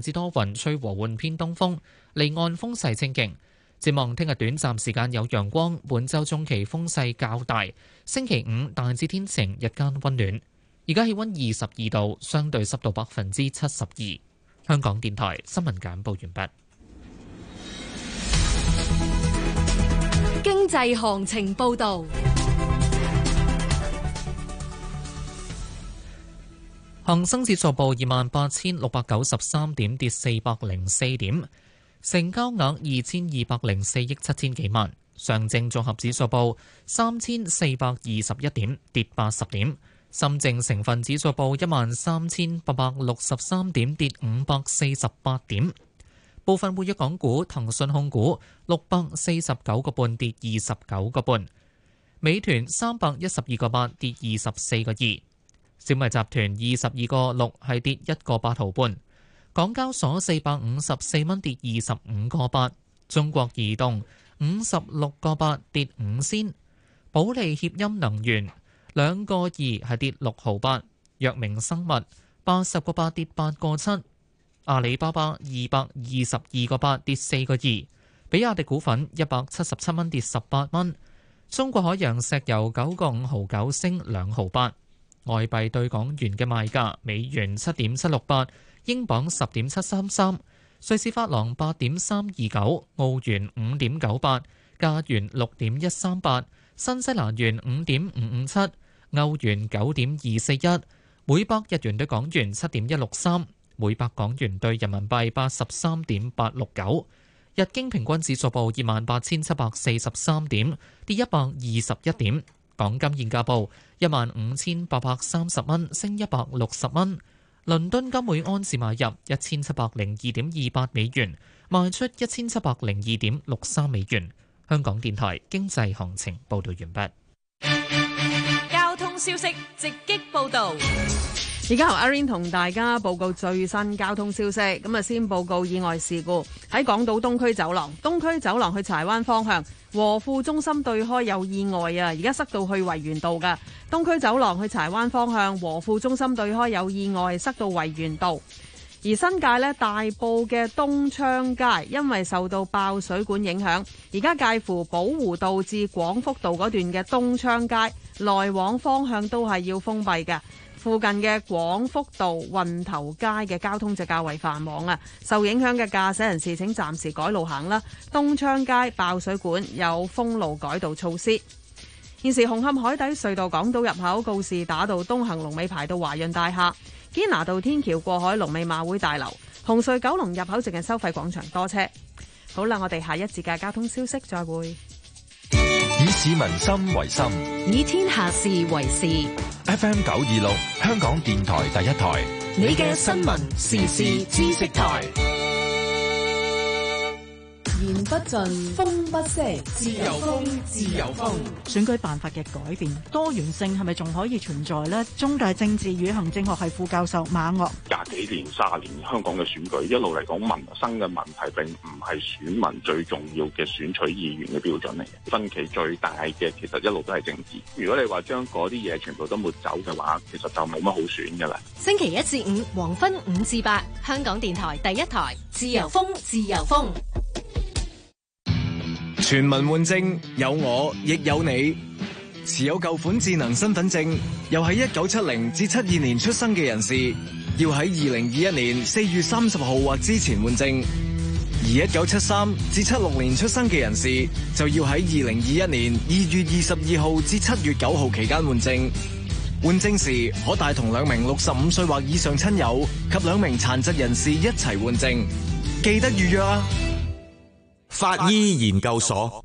致多雲，吹和緩偏東風，離岸風勢清勁。展望聽日短暫時間有陽光，本週中期風勢較大。星期五大致天晴，日間溫暖。而家氣溫22度，相對濕度72%。香港電台新聞簡報完畢。 經濟行情報道。 恒生指數報28,693點，跌404點，成交額2204億7千幾萬。上證綜合指數報3421點，跌80點。深證成分指數報13,863點，跌548點。部分活躍港股，騰訊控股649個半，跌29個半；美團312個8，跌24個2；小米集團22個6，係跌1個8毫半；港交所454蚊，跌25個8；中國移動56個8，跌5仙；保利協鑫能源2個2，係跌6毫8；藥明生物80個8，跌8個7；阿里巴巴222個8，跌4個2；比亞迪股份177蚊，跌18蚊；中國海洋石油9個5毫9，升2毫8。外幣對港元嘅賣價：美元7.768，英鎊10.733，瑞士法郎8.329，澳元5.98，加元6.138，新西蘭元5.557，歐元9.241，每百日元對港元7.163，每百港元對人民幣83.869。日經平均指數報28,743點，跌121點。港金現價報15,830蚊，升160蚊。倫敦金每安士買入1702.28美元，賣出1702.63美元。香港電台經濟行情報道完畢。 交通消息直擊報道。 而家由阿 Rain 同大家報告最新交通消息。咁啊，先報告意外事故喺港島東區走廊，東區走廊去柴灣方向，和富中心對開有意外啊！而家塞到去維園道噶。東區走廊去柴灣方向，和富中心對開有意外，塞到維園道。而新界呢，大埔嘅東昌街因為受到爆水管影響，而家介乎寶湖道至廣福道嗰段嘅東昌街來往方向都係要封閉嘅。附近嘅廣福道運頭街嘅交通就較為繁忙啊，受影響嘅駕駛人士請暫時改路行啦。東昌街爆水管，有封路改道措施。現時紅磡海底隧道港島入口告士打道東行龍尾排到華潤大廈，堅拿道天橋過海龍尾馬會大樓，紅隧九龍入口淨係收費廣場多車。好啦，我哋下一節嘅交通消息再會。 以市民心為心， 以天下事為事。 FM 926，香港電台第一台， 你嘅新聞時事知識台。 言不盡，風不息，自由風，自由風。 選舉辦法嘅改變，多元性係咪仲可以存在呢？中大政治與行政學系副教授馬岳 ：20幾年、30年香港嘅選舉一路嚟講，民生嘅問題並唔係選民最重要嘅選取議員嘅標準嚟嘅。分歧最大嘅其實一路都係政治。如果你話將嗰啲嘢全部都抹走嘅話，其實就冇乜好選㗎啦。 星期1至5黃昏5至8，香港電台第一台，自由風，自由風。 全民換證，有我亦有你。持有舊款智能身份證，又係1970至72年出生嘅人士，要喺2021年4月30號或之前換證；而1973至76年出生嘅人士，就要喺2021年2月22號至7月9號期間換證。換證時可帶同2名65歲或以上親友及2名殘疾人士一齊換證，記得預約啊！ 法醫研究所。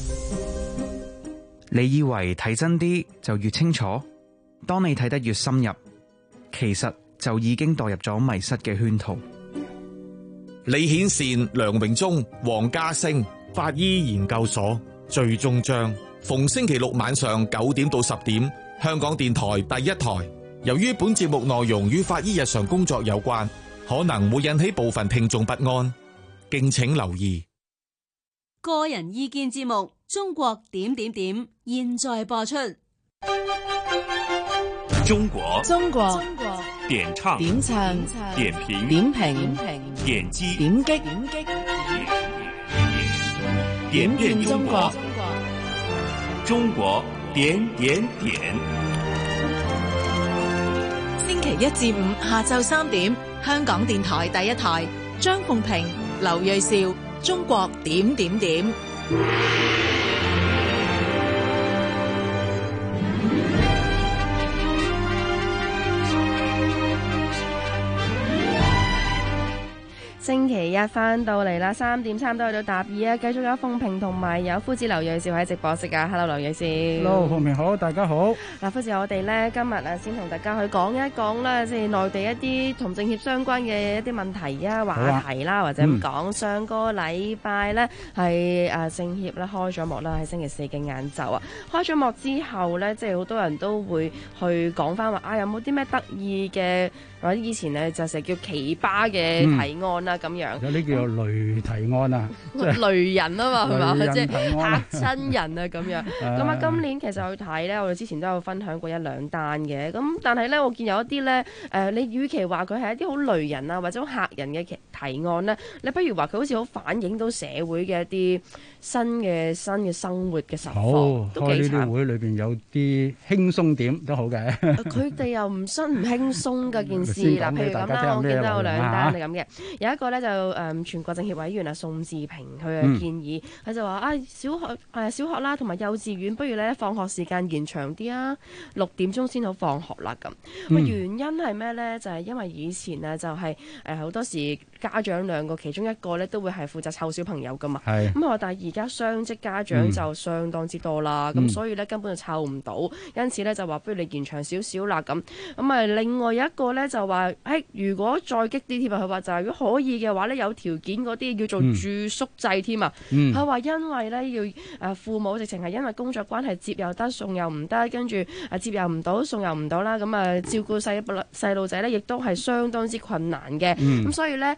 你以為睇真啲就越清楚，當你睇得越深入，其實就已經墮入咗迷失嘅圈套。 李顯善、梁榮忠、黃家星，法醫研究所最終章，逢星期六晚上9點到10點，香港電台第一台。由於本節目內容與法醫日常工作有關，可能會引起部分聽眾不安，敬請留意。 個人意見節目《中國點點點》現在播出。 中國點唱、 點唱、 點評、 點評、 點擊、 點擊、 點點中國，中國點點點。 星期一至五下晝3點，香港電台第一台，張鳳平、劉銳紹，中國點點點。 星期一翻到嚟啦，3點差唔多去到答二啊，繼續有鳳平同埋有夫子劉銳紹喺直播室噶。Hello， 劉銳紹。 Hello， 鳳平好，大家好。 嗱，夫子我哋咧今日啊，先同大家去講一講啦，即係內地一啲同政協相關嘅一啲問題啊、話題啦，或者咁講。上個禮拜咧係政協咧開咗幕啦，喺星期四嘅晏晝啊，開咗幕之後咧，即係好多人都會去講翻話啊，有冇啲咩得意嘅？或者以前咧就成日叫奇葩嘅提案啦咁樣， 有啲叫做雷提案啊， 雷人啊嘛，係嘛，即係嚇親人啊咁樣。咁啊，今年其實去睇咧，我哋之前都有分享過1-2單嘅。咁但係咧，我見有一啲咧，你與其話佢係一啲好雷人啊，或者好嚇人嘅提案咧，你不如話佢好似好反映到社會嘅一啲新嘅生活嘅實況，都幾慘。開呢啲會裏邊有啲輕鬆點都好嘅。 佢哋又唔輕鬆嘅件事嗱，譬如咁啦，我見到有2單係咁嘅，有一個咧就全國政協委員啊宋志平佢嘅建議，佢就話小學啦同埋幼稚園，不如咧放學時間延長啲啊，6點鐘先好放學啦咁。原因係咩咧？就係因為以前啊就係好多時家長兩個其中一個咧都會係負責湊小朋友噶嘛。咁我但係而家雙職家長就相當之多啦，咁所以咧根本就湊唔到，因此咧就話不如你延長少少啦咁。咁啊另外有一個咧就話如果再激啲添啊，佢話就係如果可以嘅話咧，有條件嗰啲叫做住宿制添啊。佢話因為咧要父母直情係因為工作關係接又得送又唔得，跟住接又唔到送又唔到啦，咁啊照顧細路仔咧亦都係相當之困難嘅。咁所以咧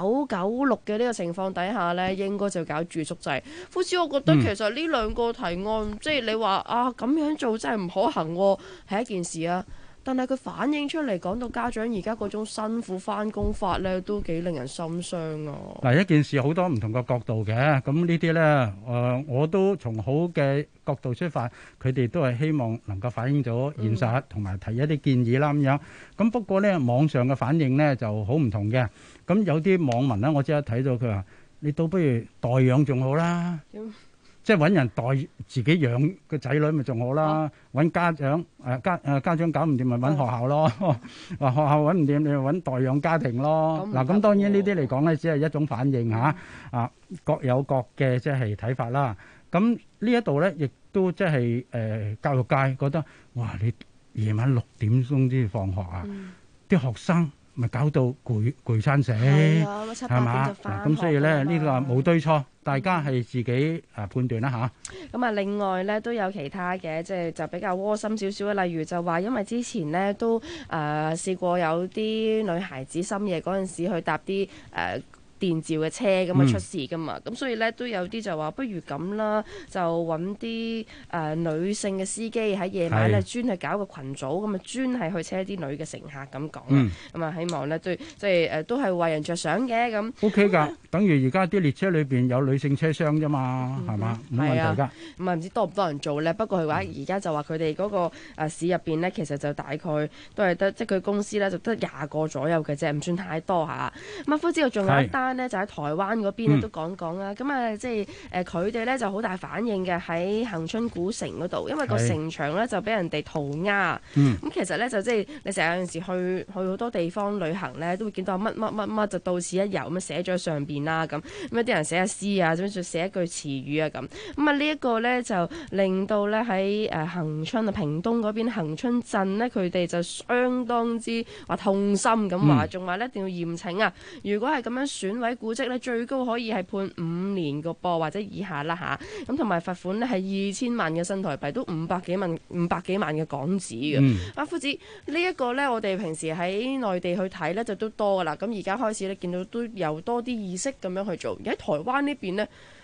996嘅呢個情況底下咧，應該就搞住宿制。夫子，我覺得其實呢兩個提案，即係你話啊咁樣做真係唔可行喎，係一件事啊。但係佢反映出嚟講到家長而家嗰種辛苦返工法咧，都幾令人心傷啊！ 嗱，一件事好多唔同嘅角度嘅，咁呢啲咧，我都從好嘅角度出發，佢哋都係希望能夠反映咗現實，同埋提一啲建議啦咁樣。咁不過咧，網上嘅反應咧就好唔同嘅。咁有啲網民咧，我即刻睇到佢話：你倒不如代養仲好啦。即係揾人代自己養個仔女咪仲好啦，揾家長家長搞唔掂咪揾學校咯，話學校揾唔掂你咪揾代養家庭咯。嗱咁當然呢啲嚟講咧，只係一種反應嚇，各有各嘅即係睇法啦。咁呢一度咧，亦都即係教育界覺得，哇！你夜晚6點鐘先放學啊，啲學生咪搞到攰餐死，係嘛？嗱咁所以咧呢個冇對錯。大家係自己判斷啦嚇。咁啊， 另外咧都有其他嘅，即係就比較窩心少少嘅，例如就話因為之前咧都試過有啲女孩子深夜嗰陣時去搭啲電召嘅車咁啊出事噶嘛，咁所以咧都有啲就話不如咁啦，就揾啲女性嘅司機喺夜晚咧專係搞個群組，咁啊專係去車啲女嘅乘客咁講，咁啊希望咧對即係都係為人着想嘅咁。OK 㗎，等於而家啲列車裏邊有女性車廂啫嘛，係嘛，冇問題㗎。咁啊唔知多唔多人做咧？不過佢話而家就話佢哋嗰個市入邊咧，其實就大概都係得即係佢公司咧就得20個左右嘅啫，唔算太多嚇。咁啊，夫子又仲有一單咧，就喺台灣嗰邊咧都講講啦。咁啊，即係佢哋咧就好大反應嘅喺恆春古城嗰度，因為個城牆咧就俾人哋塗鴉。咁其實咧就即係你成日有陣時去好多地方旅行咧，都會見到乜乜乜乜就到此一遊咁樣寫咗喺上邊啦。咁有啲人寫下詩啊，咁就寫一句詞語啊咁。咁啊呢一個咧就令到咧喺恆春啊屏東嗰邊恆春鎮咧，佢哋就相當之話痛心咁話，仲話咧一定要嚴懲啊！如果係咁樣損毀古蹟咧，最高可以係判5年個噃或者以下啦嚇。咁同埋罰款咧係2000萬嘅新台幣，都500幾萬嘅港紙嘅。阿夫子呢一個咧，我哋平時喺內地去睇咧就都多噶啦。咁而家開始咧見到都有多啲意識咁樣去做。而喺台灣呢邊咧，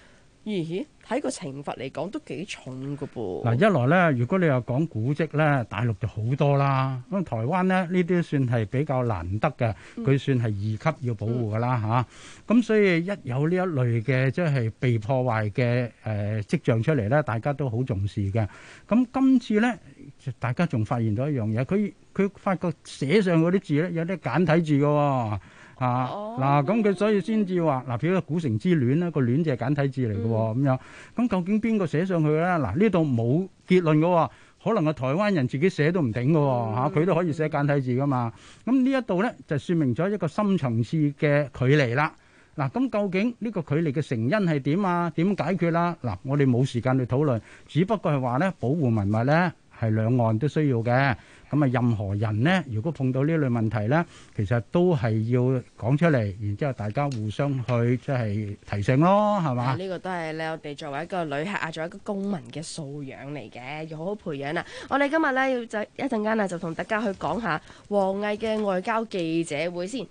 咦？睇個懲罰嚟講都幾重㗎噃。 嗱，一來咧，如果你又講古蹟咧，大陸就好多啦。咁台灣咧，呢啲算係比較難得嘅，佢算係2級要保護㗎啦嚇。咁所以一有呢一類嘅即係被破壞嘅跡象出嚟咧，大家都好重視嘅。咁今次咧，大家仲發現咗一樣嘢，佢發覺寫上嗰啲字咧，有啲簡體字㗎喎。嗱，咁佢所以先至話嗱，譬如古城之戀咧，個戀就係簡體字嚟嘅喎，咁樣。咁究竟邊個寫上去咧？嗱，呢度冇結論嘅喎，可能係台灣人自己寫都唔定嘅喎，嚇，佢都可以寫簡體字噶嘛。咁呢一度咧就説明咗一個深層次嘅距離啦。嗱，咁究竟呢個距離嘅成因係點啊？點解決啦？嗱，我哋冇時間去討論，只不過係話咧，保護文物咧係兩岸都需要嘅。咁啊，任何人呢，如果碰到呢類問題呢，其實都係要講出嚟，然之後大家互相去即係提醒咯，係嘛？ 呢個都係咧，我哋作為一個旅客啊，作為一個公民嘅素養嚟嘅，要好好培養啊！我哋今日呢，要就一陣間啊，就同大家去講下王毅嘅外交記者會先。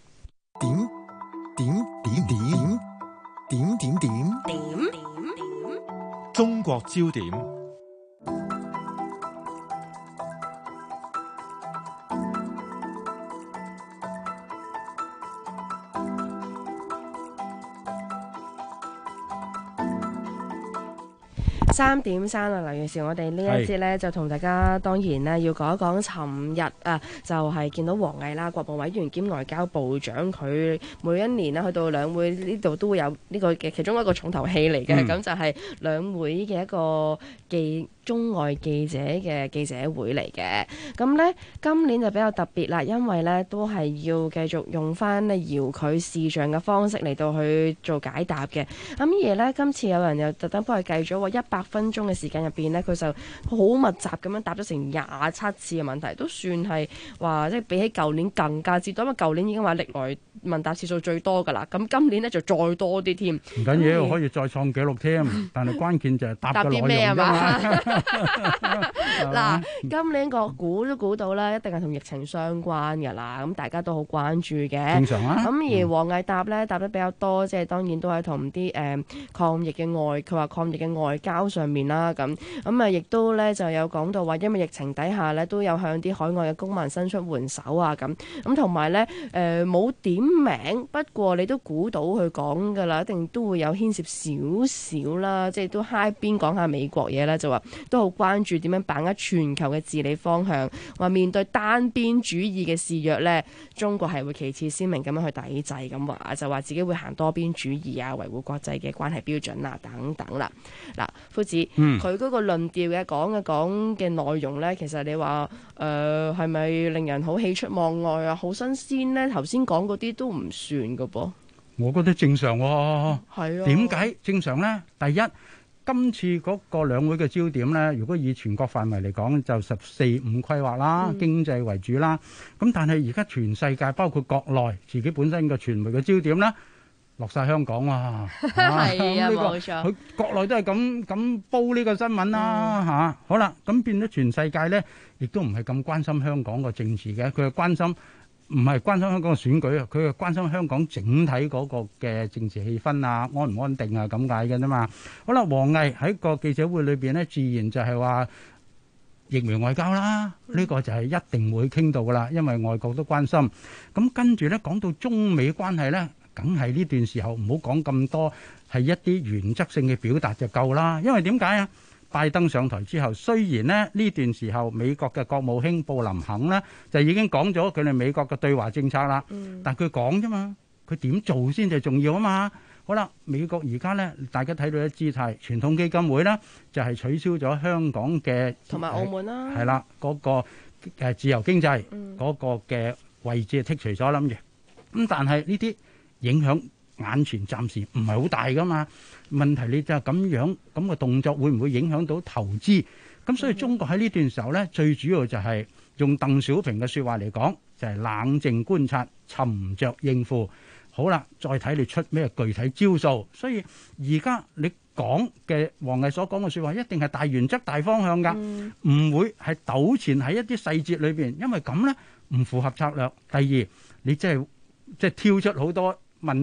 點中國焦點。 3.3啊，劉女士，我哋呢一節呢，就同大家當然呢要講一講，尋日啊就係見到王毅啦，國務委員兼外交部長，佢每一年呢去到兩會呢度都會有呢個嘅其中一個重頭戲嚟嘅，咁就係兩會嘅一個中外記者嘅記者會嚟嘅。咁呢，今年就比較特別啦，因為呢都係要繼續用翻呢遙距視像嘅方式嚟到去做解答嘅。咁而呢，今次有人又特登幫佢計咗100分鐘嘅時間入邊呢，佢就好密集咁樣答咗成27次嘅問題，都算係話即係比起舊年更加之多。因為舊年已經話歷來問答次數最多㗎啦，咁今年呢就再多啲添。 唔緊要，可以再創紀錄添，但係關鍵就係答嘅內容啫嘛。 嗱，今年個估都估到啦，一定係同疫情相關㗎啦，咁大家都好關注嘅。 正常啊。 咁而王毅答得比較多，即係當然都係同啲抗疫嘅佢話抗疫嘅外交上面啦，咁啊，亦都咧就有講到話，因為疫情底下咧都有向啲海外嘅公民伸出援手啊，咁同埋咧冇點名，不過你都估到佢講㗎啦，一定都會有牽涉少少啦，即係都嗨邊講下美國嘢啦，就話都好關注點樣把握全球嘅治理方向，話面對單邊主義嘅肆虐咧，中國係會旗幟鮮明咁樣去抵制，咁話就話自己會行多邊主義啊，維護國際嘅關係標準啊等等啦。嗱，夫子，佢嗰個論調嘅講嘅內容咧，其實你話係咪令人好喜出望外啊，好新鮮咧？頭先講嗰啲都唔算噶噃。 我覺得正常喎。 係啊。 點解正常咧？第一，今次嗰個兩會嘅焦點咧，如果以全國範圍嚟講，就14、5規劃啦，經濟為主啦。咁但係而家全世界包括國內自己本身嘅傳媒嘅焦點咧，落晒香港啊！ 係啊，冇錯。 佢國內都係咁煲呢個新聞啦嚇。好啦，咁變咗全世界咧，亦都唔係咁關心香港個政治嘅，佢係關心。唔係關心香港嘅選舉啊，佢係關心香港整體嗰個嘅政治氣氛啊，安唔安定啊咁解嘅啫嘛。好啦，王毅喺個記者會裏邊咧，自然就係話疫苗外交啦，呢個就係一定會傾到噶啦，因為外國都關心。咁跟住咧講到中美關係咧，梗係呢段時候唔好講咁多，係一啲原則性嘅表達就夠啦。因為點解啊？拜登上台之後，雖然咧呢段時候美國嘅國務卿布林肯呢就已經講咗佢哋美國嘅對華政策啦，但佢講啫嘛，佢點做先至重要啊嘛。好啦，美國而家呢，大家睇到嘅姿態，傳統基金會呢就係取消咗香港嘅同埋澳門啦， 係啦嗰個自由經濟嗰個嘅位置剔除咗諗住，咁但係呢啲影響眼前暫時唔係好大噶嘛。問題你就係咁樣咁嘅動作會唔會影響到投資？咁所以中國喺呢段時候呢，最主要就係用鄧小平嘅説話嚟講，就係冷靜觀察、沉着應付。好啦，再睇你出咩具體招數。所以而家你講嘅王毅所講嘅説話，一定係大原則、大方向㗎，唔會係糾纏喺一啲細節裏邊，因為咁呢唔符合策略。第二，你即係挑出好多問題。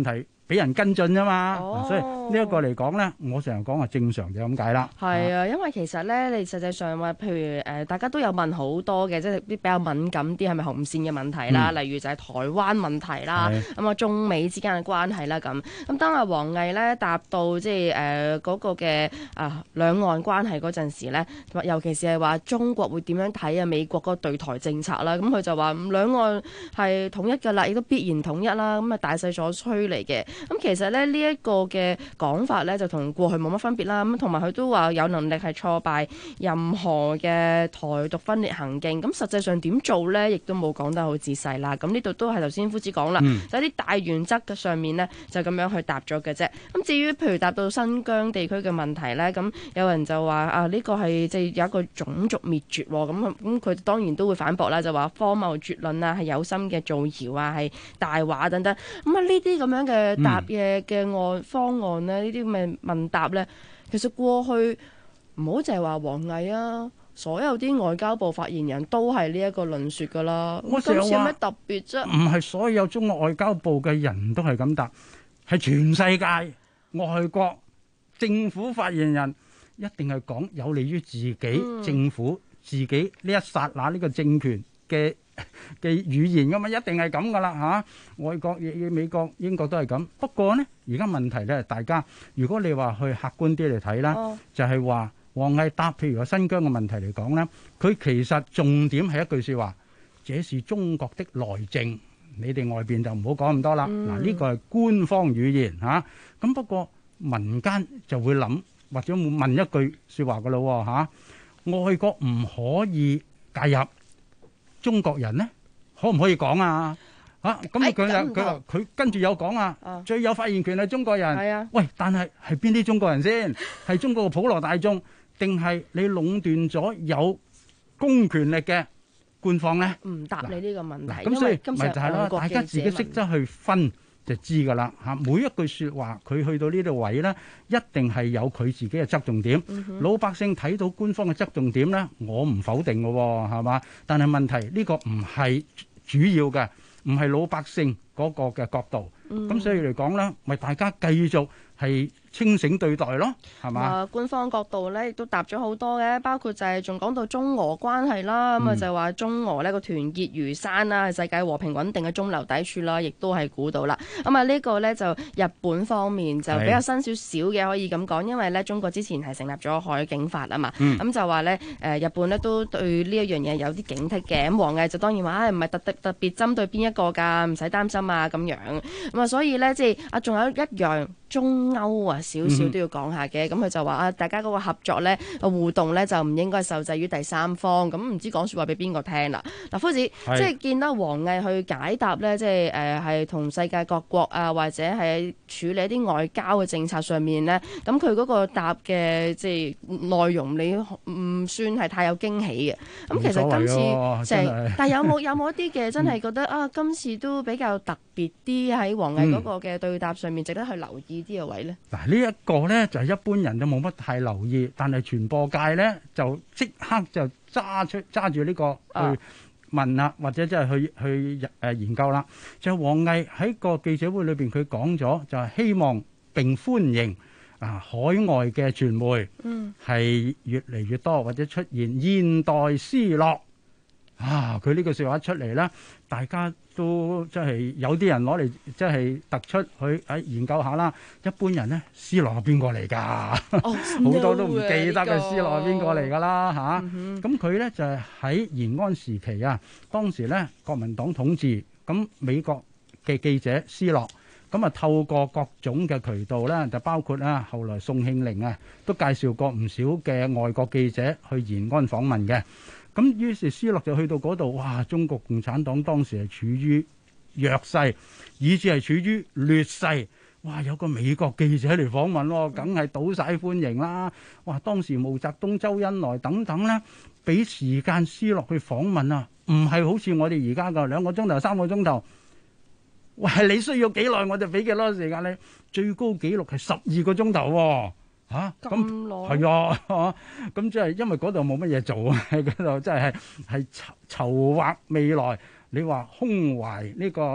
俾人跟進啫嘛。所以呢一個嚟講咧，我成日講話正常就咁解啦。 係啊，因為其實咧，你實際上話，譬如大家都有問好多嘅，即係啲比較敏感啲，係咪紅線嘅問題啦？例如就係台灣問題啦，咁啊中美之間嘅關係啦咁。咁當阿王毅咧答到即係嗰個嘅兩岸關係嗰陣時咧，尤其是係話中國會點樣睇美國嗰個對台政策啦？咁佢就話兩岸係統一㗎啦，亦都必然統一啦。咁大勢所趨嚟嘅。咁其實咧呢一個嘅講法咧，就同過去冇乜分別啦。咁同埋佢都話有能力係挫敗任何嘅台獨分裂行徑。咁實際上點做咧，亦都冇講得好仔細啦。咁呢度都係頭先夫子講啦，就啲大原則嘅上面咧，就咁樣去答咗嘅啫。咁至於譬如答到新疆地區嘅問題咧，咁有人就話呢個係即係有一個種族滅絕喎。咁佢當然都會反駁啦，就話荒謬絕論啊，係有心嘅造謠啊，係大話等等。咁啊呢啲咁樣嘅答嘅方案呢，呢啲咁嘅問答呢，其實過去唔好淨係話王毅啊，所有啲外交部發言人都係呢一個論説噶啦。 我成日話今次有咩特別啫？ 唔係所有中國外交部嘅人都係咁答，係全世界外國政府發言人一定係講有利於自己政府、自己呢一剎那呢個政權嘅語言噶嘛，一定係咁噶啦嚇。外國美國、英國都係咁。不過呢，而家問題咧，大家如果你話去客觀啲嚟睇啦，就係話王毅答譬如話新疆嘅問題嚟講咧，佢其實重點係一句説話，這是中國的內政，你哋外邊就唔好講咁多啦。嗱，呢個係官方語言嚇。咁不過民間就會諗或者會問一句説話噶咯嚇，外國唔可以介入。中國人呢，可唔可以講啊？咁佢跟住有講啊，最有發言權係中國人。係啊，喂，但係邊啲中國人先？係中國嘅普羅大眾，定係你壟斷咗有公權力嘅官方呢？唔答你呢個問題。咁所以咪就係啦，大家自己識得去分就知㗎啦嚇。每一句説話，佢去到呢度位呢，一定係有佢自己嘅側重點。老百姓睇到官方嘅側重點呢，我唔否定嘅喎，係嘛？但係問題呢個唔係主要嘅，唔係老百姓嗰個嘅角度。咁所以嚟講呢，咪大家繼續係清醒對待咯，係嘛？ 官方角度咧亦都答咗好多嘅，包括就係仲講到中俄關係啦，咁就係話中俄呢個團結如山啦，係世界和平穩定嘅中流砥柱啦，亦都係估到啦。咁呢個呢，就日本方面就比較新少少嘅，可以咁講，因為呢中國之前係成立咗海警法啊嘛，咁就話呢，日本呢都對呢一樣嘢有啲警惕嘅。咁王毅就當然話唔係特別針對邊一個㗎，唔使擔心啊咁樣。咁所以呢，即係仲有一樣中歐啊，少少都要講下嘅。咁佢就話大家嗰個合作呢，個互動呢，就唔應該受制於第三方。咁唔知講説話俾邊個聽啦？嗱，夫子即係見到王毅去解答呢，即係係同世界各國啊，或者係處理一啲外交嘅政策上面呢。咁佢嗰個答嘅即係內容，你唔算係太有驚喜嘅。咁其實今次但係有冇一啲嘅真係覺得今次都比較特別啲喺王毅嗰個嘅對答上面值得去留意啲嘅位呢？ 嗱，呢一個呢，就係一般人都冇乜太留意，但係傳播界呢，就即刻就揸住呢個去問啦，或者即係去研究啦。就係王毅喺個記者會裏邊佢講咗，就係希望並歡迎海外嘅傳媒係越嚟越多，或者出現現代斯諾。佢呢句説話出嚟咧，大家都即係有啲人攞嚟即係突出去研究下啦。一般人咧，斯諾係邊個嚟㗎？好多都唔記得嘅，斯諾係邊個嚟㗎啦嚇。咁佢咧就係喺延安時期啊，當時咧國民黨統治，咁美國嘅記者斯諾，咁啊透過各種嘅渠道咧，就包括後來宋慶齡啊，都介紹過唔少嘅外國記者去延安訪問嘅。咁於是斯諾就去到嗰度，哇！中國共產黨當時係處於弱勢，以至係處於劣勢。哇！有個美國記者嚟訪問喎，梗係倒晒歡迎啦。哇！當時毛澤東、周恩來等等咧，俾時間斯諾去訪問啊，唔係好似我哋而家㗎2個鐘頭、3個鐘頭。喂，你需要幾耐我就俾幾多時間你。最高紀錄係12個鐘頭喎。咁耐係啊，咁即係因為嗰度冇乜嘢做啊，喺嗰度真係籌劃未來。你話胸懷呢個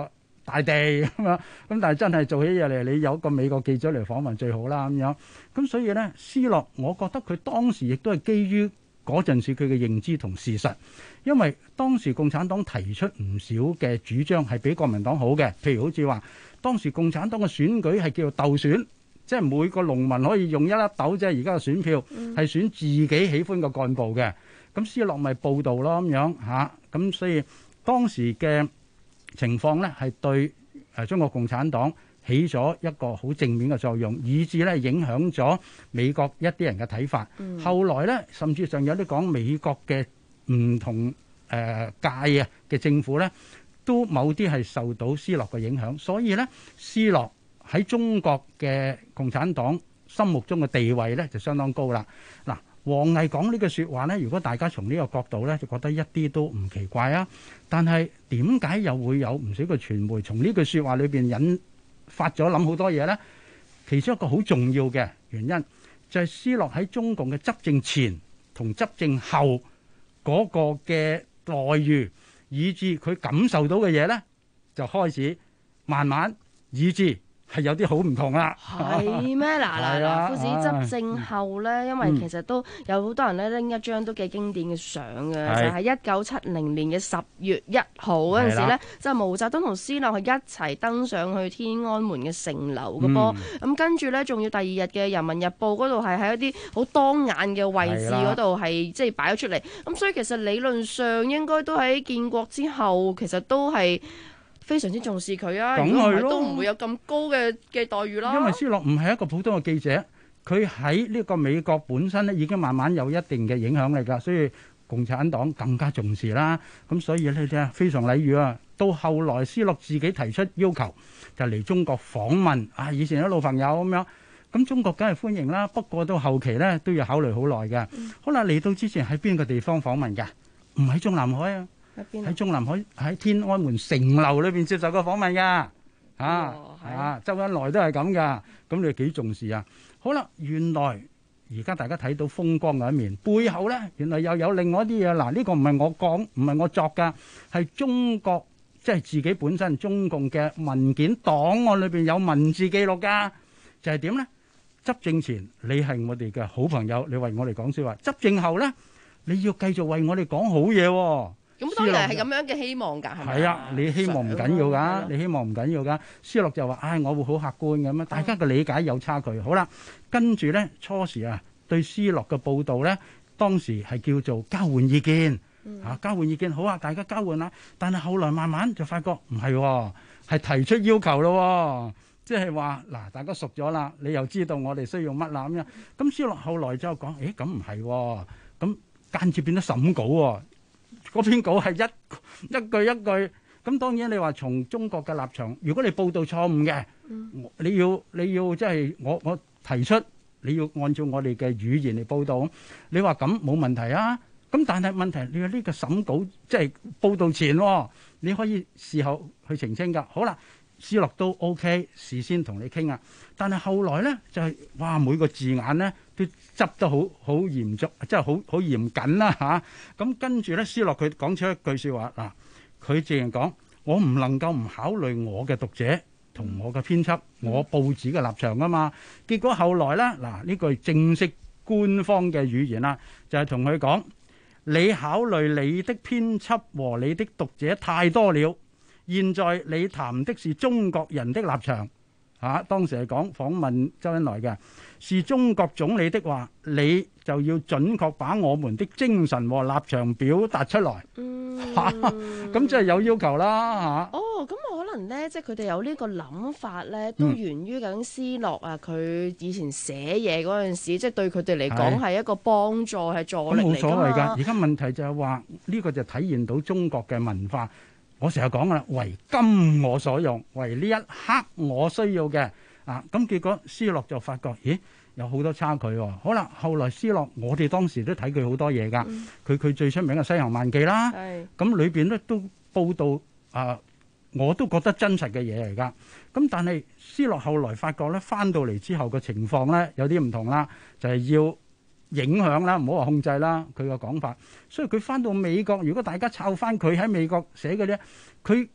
大地咁樣。咁但係真係做起嘢嚟，你有個美國記者嚟訪問最好啦咁樣。咁所以咧，斯諾我覺得佢當時亦都係基於嗰陣時佢嘅認知同事實，因為當時共產黨提出唔少嘅主張係比國民黨好嘅，譬如好似話當時共產黨嘅選舉係叫做豆選，即係每個農民可以用一粒豆，即係而家嘅選票係選自己喜歡嘅幹部嘅。咁斯諾咪報道咯咁樣嚇，咁所以當時嘅情況呢係對中國共產黨起咗一個好正面嘅作用，以致咧影響咗美國一啲人嘅睇法。後來咧，甚至上有啲講美國嘅唔同界啊嘅政府咧，都某啲係受到斯諾嘅影響。所以咧，斯諾喺中國嘅共產黨心目中嘅地位咧就相當高啦。嗱，王毅講呢句説話咧，如果大家從呢個角度咧，就覺得一啲都唔奇怪啊。但係點解又會有唔少個傳媒從呢句説話裏邊引發咗諗好多嘢呢？其中一個好重要嘅原因就係斯諾喺中共嘅執政前同執政後嗰個嘅待遇，以致佢感受到嘅嘢呢，就開始慢慢以致係有啲好唔同啦。 係咩？嗱，夫子執政後咧，因為其實都有好多人咧拎一張都幾經典嘅相嘅，就係1970年嘅10月1號嗰陣時咧，就係毛澤東同斯諾係一齊登上去天安門嘅城樓嘅噃。咁跟住咧，仲要第二日嘅《人民日報》嗰度係喺一啲好當眼嘅位置嗰度係即係擺咗出嚟。咁所以其實理論上應該都喺建國之後，其實都係非常之重視佢啊！如果唔係都唔會有咁高嘅待遇啦。 因為斯諾唔係一個普通嘅記者，佢喺呢個美國本身咧已經慢慢有一定嘅影響力㗎，所以共產黨更加重視啦。咁所以咧非常禮遇啊！到後來斯諾自己提出要求，就嚟中國訪問啊，以前啲老朋友咁樣，咁中國梗係歡迎啦。不過到後期咧都要考慮好耐嘅。好啦，嚟到之前喺邊個地方訪問㗎？唔喺中南海啊！喺中南海喺天安門城樓裏邊接受過訪問㗎，周恩來都係咁㗎，咁你幾重視啊？好啦，原來而家大家睇到風光嘅一面，背後咧原來又有另外一啲嘢。嗱，呢個唔係我講，唔係我作㗎，係中國即係自己本身中共嘅文件檔案裏邊有文字記錄㗎，就係點咧？執政前你係我哋嘅好朋友，你為我哋講説話；執政後咧，你要繼續為我哋講好嘢喎。 咁當然係咁樣嘅希望㗎，係咪？ 係啊，你希望唔緊要㗎，你希望唔緊要㗎。斯諾就話：唉，我會好客觀咁樣，大家嘅理解有差距。好啦，跟住咧初時啊，對斯諾嘅報導咧，當時係叫做交換意見，交換意見好啊，大家交換啦。但係後來慢慢就發覺唔係喎，係提出要求咯，即係話嗱，大家熟咗啦，你又知道我哋需要乜啦咁樣。咁斯諾後來就講：咁唔係喎，咁間接變咗審稿喎。嗰篇稿係一句一句，咁當然你話從中國嘅立場，如果你報道錯誤嘅，你要即係我提出，你要按照我哋嘅語言嚟報道，你話咁冇問題啊。咁但係問題你話呢個審稿即係報道前，你可以事後去澄清㗎。好啦，斯諾都 OK， 事先同你傾啊。但係後來咧就係哇，每個字眼咧都執得好嚴肅，即係好嚴謹啦嚇。咁跟住咧，斯諾佢講出一句説話嗱，佢淨係講我唔能夠唔考慮我嘅讀者同我嘅編輯，我報紙嘅立場啊嘛。結果後來咧嗱，呢句正式官方嘅語言啦，就係同佢講：你考慮你的編輯和你的讀者太多了。現在你談的是中國人的立場。當時係講訪問周恩來嘅，是中國總理的話，你就要準確把我們的精神和立場表達出來。咁即係有要求啦嚇。 咁可能咧，即係佢哋有呢個諗法咧，都源於究竟斯諾啊，佢以前寫嘢嗰陣時，即係對佢哋嚟講係一個幫助，係助力嚟㗎嘛。冇所謂㗎。而家問題就係話呢個就體現到中國嘅文化。我成日講噶啦，為今我所用，為呢一刻我需要嘅咁結果斯諾就發覺，咦，有好多差距喎。好啦，後來斯諾我哋當時都睇佢好多嘢㗎，佢最出名嘅《西行漫記》啦，咁裏邊咧都報道我都覺得真實嘅嘢嚟㗎。咁但係斯諾後來發覺咧，翻到嚟之後嘅情況咧有啲唔同啦，就係要影響啦，唔好話控制啦，佢個講法。所以佢翻到美國，如果大家抄翻佢喺美國寫嘅咧，佢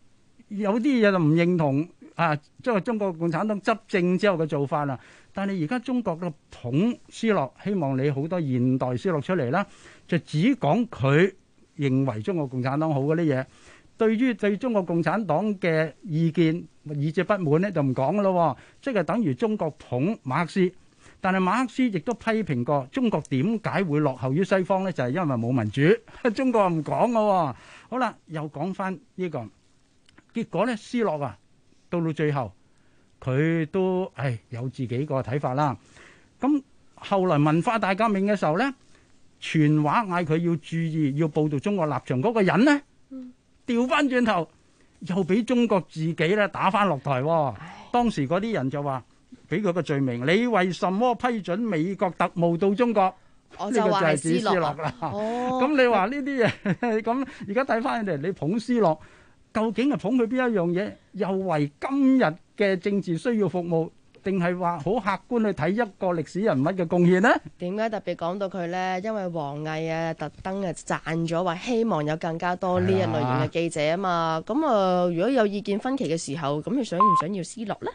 有啲嘢就唔認同啊，即係中國共產黨執政之後嘅做法啦。但係而家中國嘅統斯諾，希望你好多現代斯諾出嚟啦，就只講佢認為中國共產黨好嗰啲嘢。對於對中國共產黨嘅意見以至不滿咧，就唔講咯，即係等於中國捧馬克思。但係馬克思亦都批評過中國點解會落後於西方呢？就係因為冇民主。中國唔講嘅。好啦，又講翻呢個結果呢，斯諾啊，到最後佢都有自己個睇法啦。咁後來文化大革命嘅時候呢，傳話嗌佢要注意要報導中國立場嗰個人呢，調翻轉頭又俾中國自己咧打翻落台。當時嗰啲人就話俾佢個罪名，你為什麼批准美國特務到中國？ 我就話係斯諾啦。咁你話呢啲嘢，咁而家睇翻人哋，你捧斯諾，究竟係捧佢邊一樣嘢？又為今日嘅政治需要服務，定係話好客觀去睇一個歷史人物嘅貢獻呢？ 點解特別講到佢呢？因為王毅啊，特登啊讚咗話，希望有更加多呢一類型嘅記者啊嘛。咁如果有意見分歧嘅時候，咁你想唔想要斯諾呢？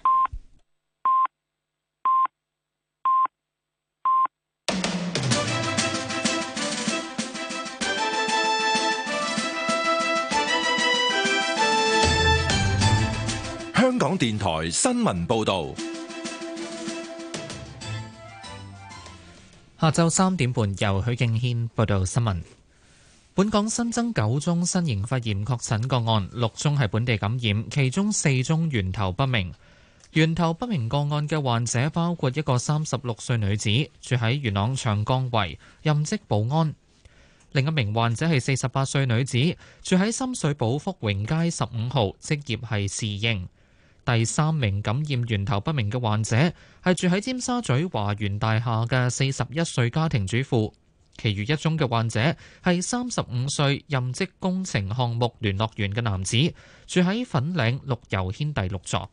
香港電台新聞報導， 下晝3點半由許敬軒報道新聞。本港新增9宗新型肺炎確診個案，6宗係本地感染，其中4宗源頭不明。源頭不明個案嘅患者包括一個36歲女子，住喺元朗長江圍，任職保安；另一名患者係48歲女子，住喺深水埗福榮街15號，職業係侍應。第3名感染源頭不明嘅患者係住喺尖沙咀華園大廈嘅41歲家庭主婦，其餘1宗嘅患者係35歲任職工程項目聯絡員嘅男子，住喺粉嶺綠悠軒第6座。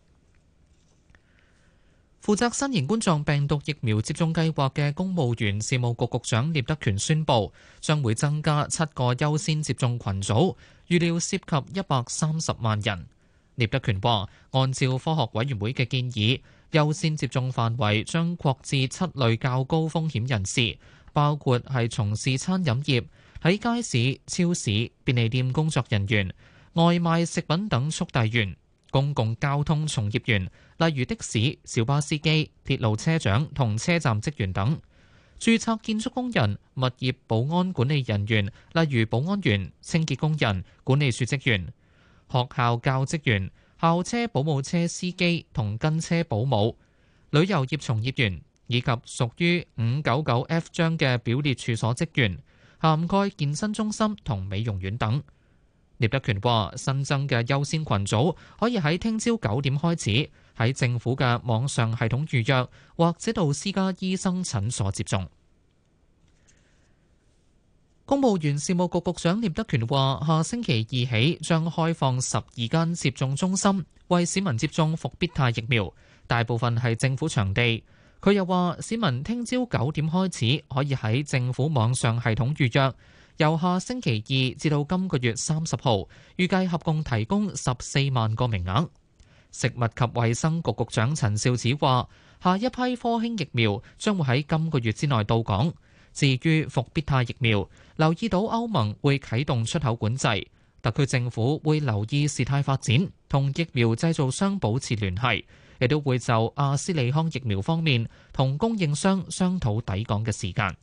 負責新型冠狀病毒疫苗接種計劃嘅公務員事務局局長聶德權宣布，將會增加7個優先接種群組，預料涉及130萬人。聶德權話，按照科學委員會嘅建議，優先接種範圍將擴至7類較高風險人士，包括係從事餐飲業、喺街市、超市、便利店工作人員、外賣食品等速遞員、公共交通從業員，例如的士、小巴司機、鐵路車長同車站職員等；註冊建築工人、物業保安管理人員，例如保安員、清潔工人、管理處職員；學校教職員、校車保姆車司機同跟車保姆、旅遊業從業員，以及屬於599F 章嘅表列處所職員，涵蓋健身中心同美容院等。聶德權話：新增嘅優先群組可以喺聽朝9點開始喺政府嘅網上系統預約，或者到私家醫生診所接種。公務員事務局局長聶德權話：下星期2起將開放12間接種中心，為市民接種復必泰疫苗，大部分係政府場地。佢又話：市民聽朝9點開始可以喺政府網上系統預約，由下星期2至到今個月30號，預計合共提供14萬個名額。食物及衛生局局長陳肇始話：下一批科興疫苗將會喺今個月之內到港。至於復必泰疫苗，留意到歐盟會啟動出口管制，特區政府會留意事態發展，同疫苗製造商保持聯繫，亦都會就阿斯利康疫苗方面同供應商商討抵港嘅時間。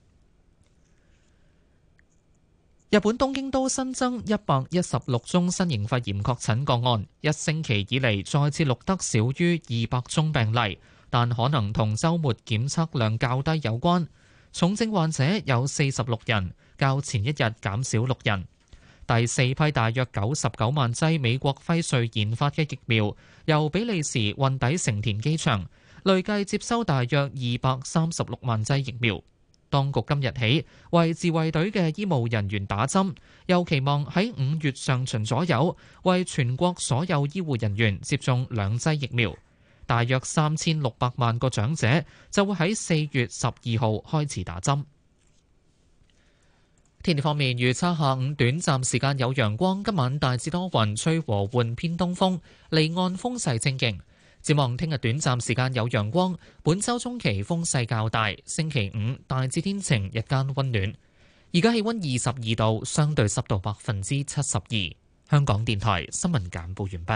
日本東京都新增116宗新型肺炎確診個案，一星期以嚟再次錄得少於200宗病例，但可能同週末檢測量較低有關。重症患者有46人，較前一日減少6人。第四批大約99萬劑美國輝瑞研發嘅疫苗由比利時運抵成田機場，累計接收大約236萬劑疫苗。當局今日起為自衛隊嘅醫務人員打針，又期望喺5月上旬左右為全國所有醫護人員接種2劑疫苗。大約3600萬個長者就會喺4月12號開始打針。 天氣方面，預測下午短暫時間有陽光，今晚大致多雲，吹和緩偏東風，離岸風勢清勁。展望聽日短暫時間有陽光，本週中期風勢較大，星期五大致天晴，日間溫暖。而家氣溫22度，相對濕度72%。香港電台新聞簡報完畢。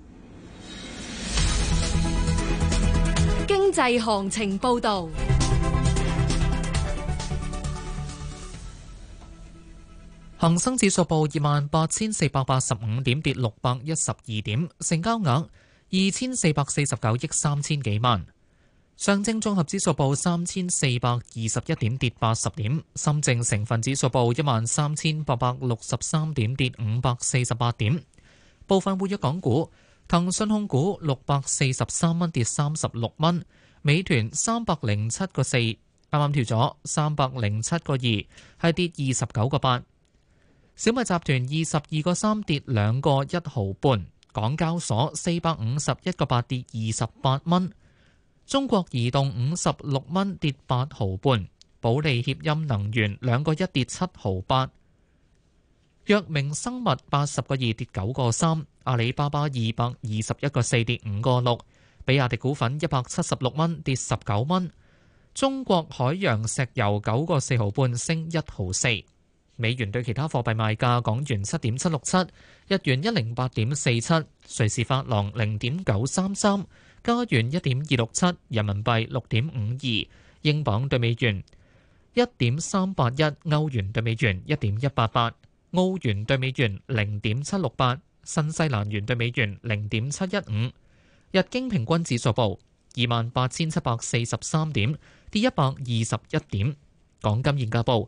經濟行情報導。 恒生指數報28,485點，跌612點，成交額2,449億3千幾萬。上證綜合指數報3,421點，跌80點。深證成分指數報13,863點，跌548點。部分活躍港股，騰訊控股643蚊，跌36蚊。美團307個4，啱啱調咗307個2，係跌29個8。小米集團22個3，跌2個1毫半。港交所451個8，跌28蚊。中國移動56蚊，跌8毫半。保利協鑫能源2個1，跌7毫8。藥明生物80個2，跌9個3。阿里巴巴221個4，跌5個6。比亞迪股份176蚊，跌19蚊。中國海洋石油9個4毫半，升1毫4。美元對其他貨幣賣價：港元7.767，日元108.47，瑞士法郎0.933，加元1.267，人民幣6.52，英鎊對美元1.381，歐元對美元1.188，澳元對美元0.768，新西蘭元對美元0.715。日經平均指數報28,743點，跌121點。港金現價報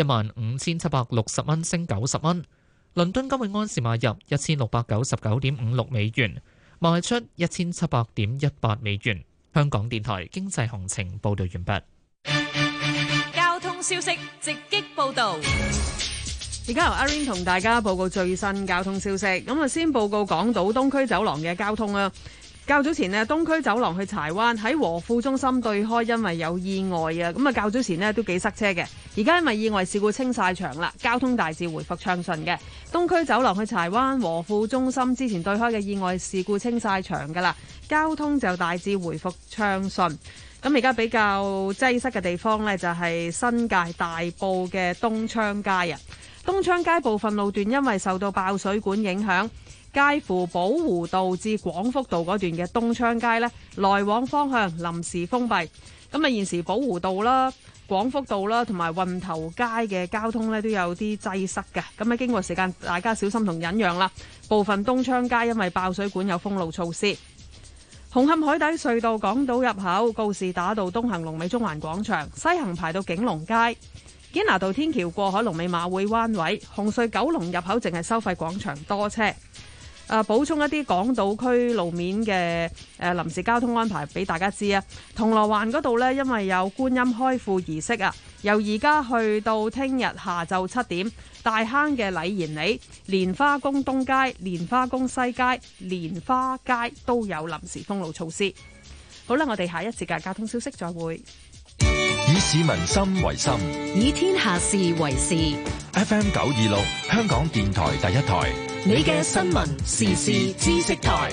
15,760蚊，升90蚊。倫敦金每安士買入1699.56美元，賣出1700.18美元。香港電台經濟行情報道完畢。 交通消息直擊報道。 而家由阿 Rain 同大家報告最新交通消息。咁啊，先報告港島東區走廊嘅交通啦。較早前呢，東區走廊去柴灣喺和富中心對開，因為有意外啊，咁啊較早前呢都幾塞車嘅。而家因為意外事故清晒場啦，交通大致回復暢順嘅。東區走廊去柴灣和富中心之前對開嘅意外事故清晒場噶啦，交通就大致回復暢順。咁而家比較擠塞嘅地方呢，就係新界大埔嘅東昌街啊。東昌街部分路段因為受到爆水管影響，介乎寶湖道至廣福道嗰段嘅東昌街呢，來往方向臨時封閉。咁啊，現時寶湖道啦、廣福道啦同埋運頭街嘅交通呢都有啲擠塞嘅。咁啊，經過時間，大家小心同忍讓啦。部分東昌街因為爆水管有封路措施。紅磡海底隧道港島入口告士打道東行龍尾中環廣場，西行排到景隆街。堅拿道天橋過海龍尾馬會灣位，紅隧九龍入口淨係收費廣場多車。補充一啲港島區路面嘅臨時交通安排俾大家知啊。銅鑼灣嗰度呢，因為有觀音開庫儀式啊，由而家去到聽日下晝7點，大坑嘅禮賢里、蓮花宮東街、蓮花宮西街、蓮花街都有臨時封路措施。好啦，我哋下一節嘅交通消息再會。 以市民心為心， 以天下事為事。 FM 926，香港電台第一台， 你嘅新聞時事知識台。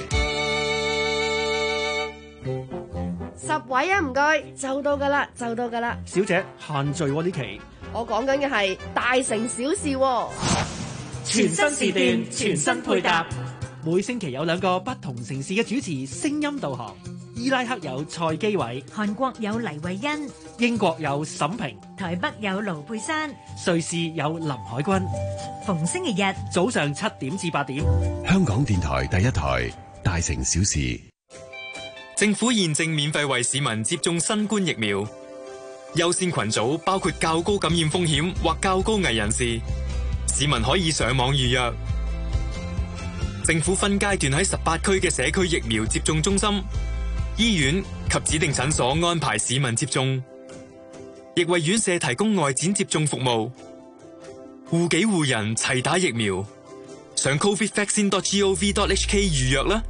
10位啊，唔該，就到噶啦，就到噶啦。 小姐，限聚喎呢期。 我講緊嘅係大城小事喎。 全新時段，全新配搭，每星期有2個不同城市嘅主持聲音導航。伊拉克有蔡基偉， 韓國有黎慧欣， 英國有沈平， 台北有盧佩珊， 瑞士有林海軍。 逢星期日早上7點至8點， 香港電台第一台大城小事。 政府現正免費為市民接種新冠疫苗，優先群組包括較高感染風險或較高危人士，市民可以上網預約。政府分階段喺18區嘅社區疫苗接種中心、醫院及指定診所安排市民接種，亦為院舍提供外展接種服務。護己護人齊打疫苗，上 covidvaccine.gov.hk 預約啦。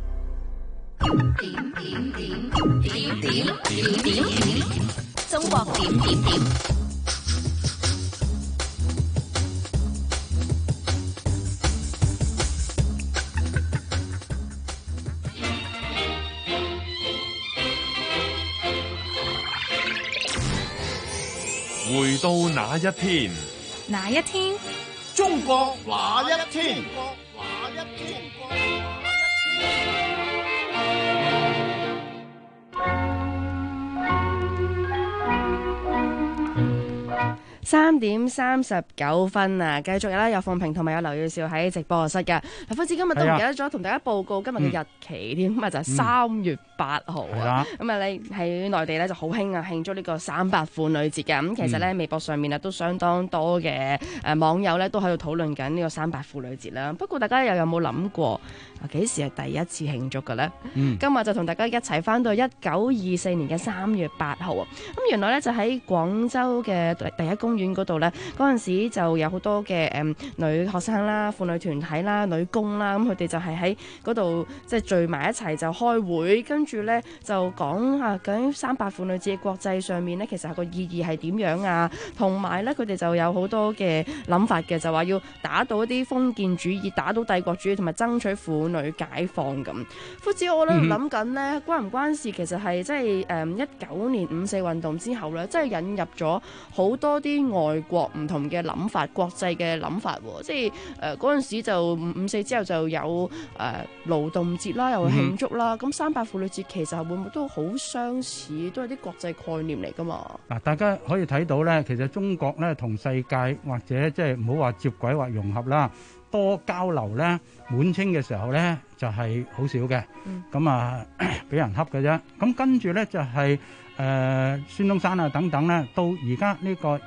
中國點點點。 回到那一天， 哪一天？ 中國那一天。 3:39啊！繼續啦，有鳳萍同埋有劉耀兆喺直播室嘅。嗱，夫子今日都唔記得咗同大家報告今日嘅日期添，咁啊就係3月8號啊。咁啊，你喺內地咧就好興啊，慶祝呢個3·8婦女節嘅。咁其實咧，微博上面啊都相當多嘅網友咧都喺度討論緊呢個3·8婦女節啦。不過大家又有冇諗過幾時係第一次慶祝嘅咧？今日就同大家一齊翻到1924年嘅3月8號啊！咁原來咧就喺廣州嘅第一公園嗰度咧，嗰陣時就有好多嘅女學生啦、婦女團體啦、女工啦，咁佢哋就係喺嗰度即係聚埋一齊就開會，跟住咧就講下究竟3·8婦女節嘅國際上面咧，其實個意義係點樣啊？同埋咧，佢哋就有好多嘅諗法嘅，就話要打倒一啲封建主義、打倒帝國主義，同埋爭取婦女解放咁。夫子，我喺度諗緊咧，關唔關事？其實係即係19年5·4運動之後咧，即係引入咗好多啲外國唔同嘅諗法、國際嘅諗法喎。即係嗰陣時就5·4之後就有勞動節啦，又會慶祝啦。咁3·8婦女節其實會唔會都好相似，都係啲國際概念嚟㗎嘛？ 嗱，大家可以睇到咧，其實中國咧同世界或者即係唔好話接軌或融合啦，多交流咧。滿清嘅時候咧就係好少嘅，咁啊俾人恰嘅啫。咁跟住咧就係孫中山啊等等咧，到而家呢個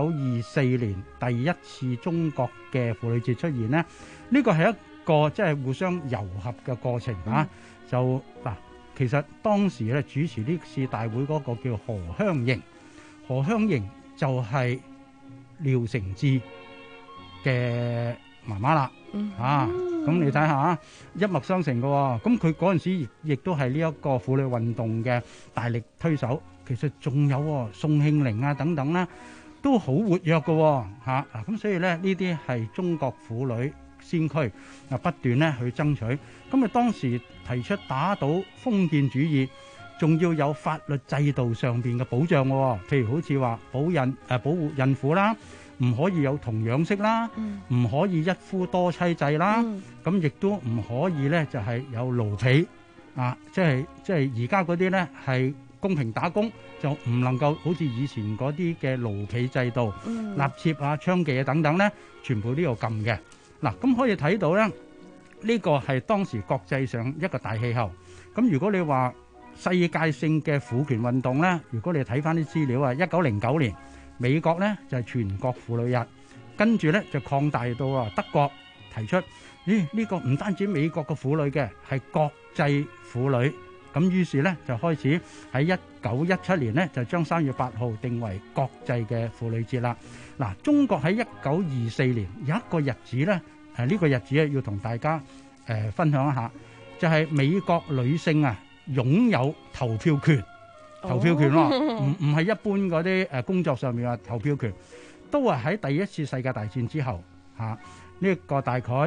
1924年第一次中國嘅婦女節出現咧，呢個係一個即係互相糅合嘅過程啊。就嗱，其實當時咧主持呢次大會嗰個叫何香凝，何香凝就係廖承志嘅媽媽啦。咁你睇下一脈相承嘅喎。咁佢嗰陣時亦都係呢一個婦女運動嘅大力推手。其實仲有宋慶齡啊等等啦，都好活躍嘅喎。咁所以咧呢啲係中國婦女先驅不斷咧去爭取。咁啊當時提出打倒封建主義，仲要有法律制度上邊嘅保障喎。譬如好似話保護孕婦啦。唔可以有童養媳啦，唔可以一夫多妻制啦，咁亦都唔可以咧就係有奴婢啊，即係而家嗰啲咧係公平打工，就唔能夠好似以前嗰啲嘅奴婢制度、納妾啊、娼妓啊等等咧，全部都要禁嘅。嗱，咁可以睇到咧，呢個係當時國際上一個大氣候。咁如果你話世界性嘅婦權運動咧，如果你睇翻啲資料啊，1909年。美國咧就係全國婦女日，跟住咧就擴大到德國提出，呢個唔單止美國嘅婦女嘅，係國際婦女。咁於是咧就開始喺1917年咧就將3月8號定為國際嘅婦女節啦。嗱，中國喺1924年有一個日子咧，呢個日子咧要同大家分享一下，就係美國女性啊擁有投票權。投票權喎，唔係一般嗰啲工作上面話投票權，都係喺第一次世界大戰之後呢個大概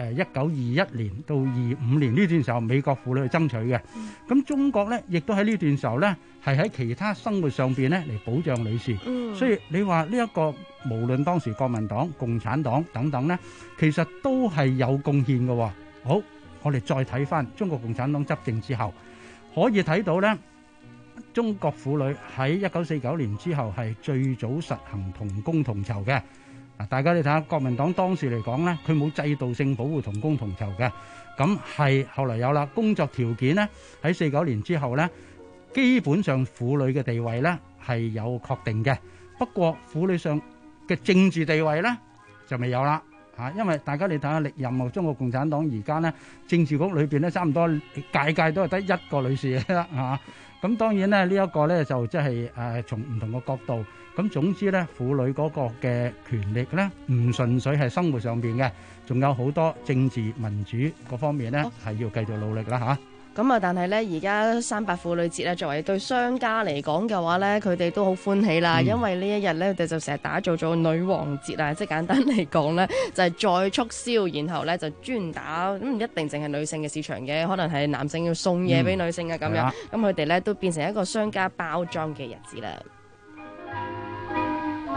1921年到25年呢段時候，美國婦女去爭取嘅。咁中國咧，亦都喺呢段時候咧，係喺其他生活上邊咧嚟保障女士。所以你話呢一個無論當時國民黨、共產黨等等咧，其實都係有貢獻嘅。好，我哋再睇翻中國共產黨執政之後，可以睇到咧。中國婦女喺1949年之後係最早實行同工同酬嘅。大家你睇下國民黨當時嚟講咧，佢冇制度性保護同工同酬嘅。咁係後來有啦，工作條件咧喺49年之後咧，基本上婦女嘅地位咧係有確定嘅。不過婦女上嘅政治地位咧就未有啦。因為大家你睇下歷任中國共產黨而家咧政治局裏邊咧差唔多屆屆都係得一個女士嘅啦。咁當然咧，呢一個咧就即係從唔同嘅角度。咁總之咧，婦女嗰個嘅權力咧，唔純粹係生活上邊嘅，仲有好多政治民主嗰方面咧，係要繼續努力啦嚇。 咁啊，但係咧，而家3·8婦女節咧，作為對商家嚟講嘅話咧，佢哋都好歡喜啦，因為呢一日咧，佢哋就成日打造咗女王節啊，即係簡單嚟講咧，就係再促銷，然後咧就專打，咁唔一定淨係女性嘅市場嘅，可能係男性要送嘢俾女性啊咁樣，咁佢哋咧都變成一個商家包裝嘅日子啦。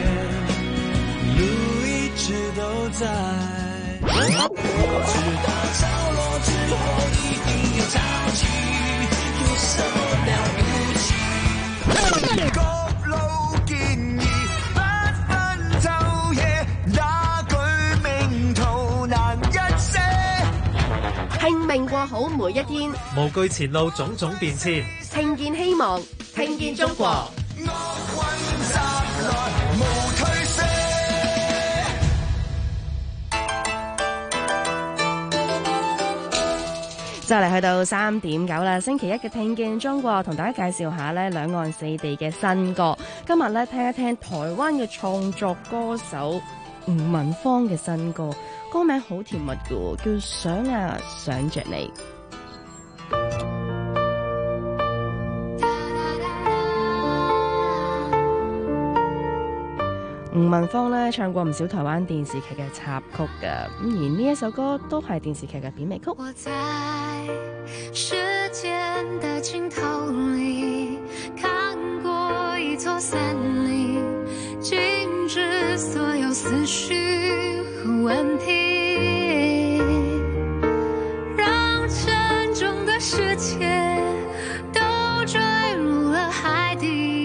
路一直都在。我知道潮落之后一定有潮起，有什麼了不起？各路建議不分晝夜，那句名圖難一些。 拼命過好每一天， 無懼前路種種變遷， 聽見希望，聽見中國。就嚟去到3:09啦，星期一嘅聽見中國，同大家介紹下呢兩岸四地嘅新歌。今日呢，聽一聽台灣嘅創作歌手吳文芳嘅新歌，歌名好甜蜜嘅，叫想啊想着你。吳文芳呢唱過唔少台灣電視劇嘅插曲㗎，而呢一首歌都係電視劇嘅片尾曲。 我在時間的盡頭裡看過一座森林，靜止所有思緒和問題，讓沉重的世界都墜入了海底。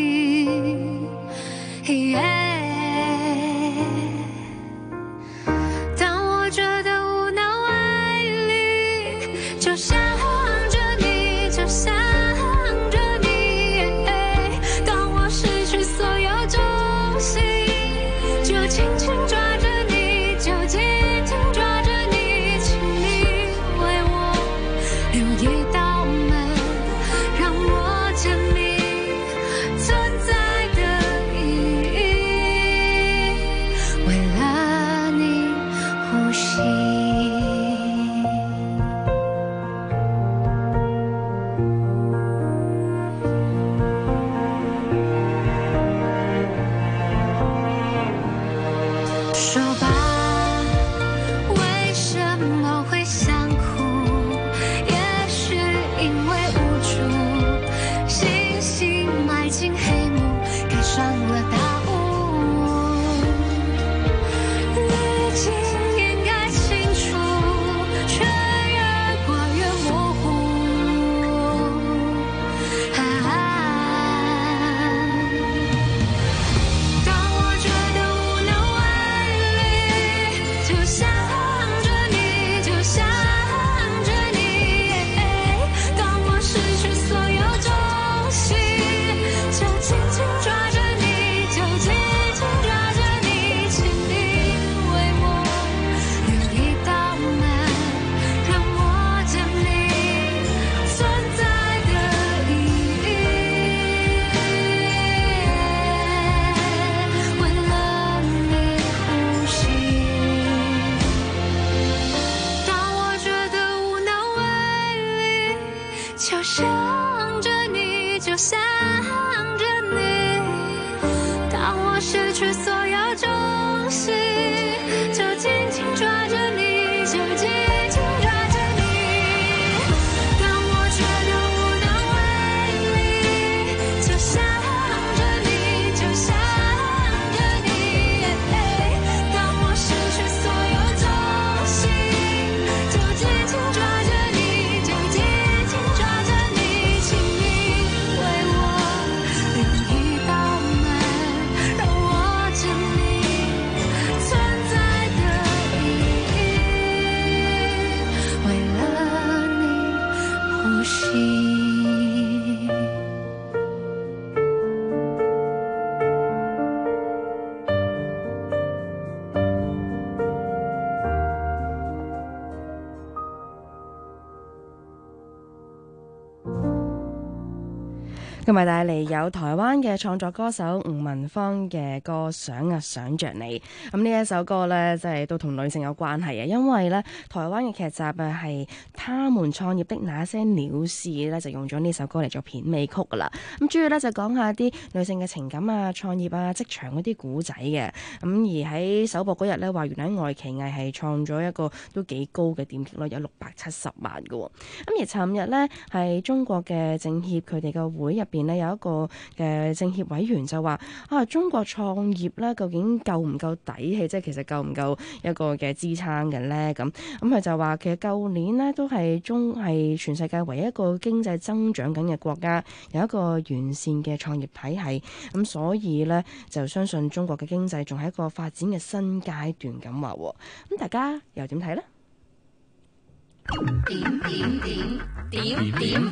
今日帶嚟有台灣嘅創作歌手吳文芳嘅歌《想啊想着你》。咁呢一首歌呢，即係都同女性有關係嘅，因為呢台灣嘅劇集啊係他們創業的那些鳥事呢，就用咗呢首歌嚟做片尾曲噶啦。咁主要呢，就講下啲女性嘅情感啊、創業啊、職場嗰啲古仔嘅。咁而喺首播嗰日呢，話原來喺愛奇藝係創咗一個都幾高嘅點擊率，有670萬嘅。咁而尋日呢，係中國嘅政協佢哋嘅會入邊邊呢，有一個嘅政協委員就話中國創業咧究竟夠唔夠底氣，即係其實夠唔夠一個嘅支撐嘅咧？咁佢就話其實舊年呢都係全世界唯一一個經濟增長緊嘅國家，有一個完善嘅創業體系，咁所以呢，就相信中國嘅經濟仲係一個發展嘅新階段咁話。咁大家又點睇呢？點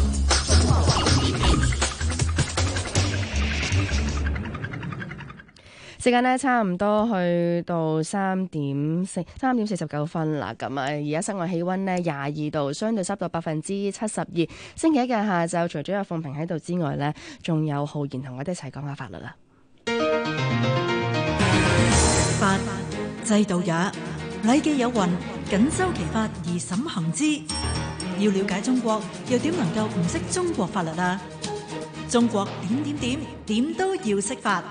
時間呢差唔多去到3點49分啦。咁而家室外氣溫呢22度，相對濕度72%。星期一嘅下晝，除咗有鳳萍喺度之外呢，仲有浩然同我哋一齊講下法律啦。 法制度也，禮記有云：謹周其法而審行之。要了解中國，又點能夠唔識中國法律啊？中國點都要識法。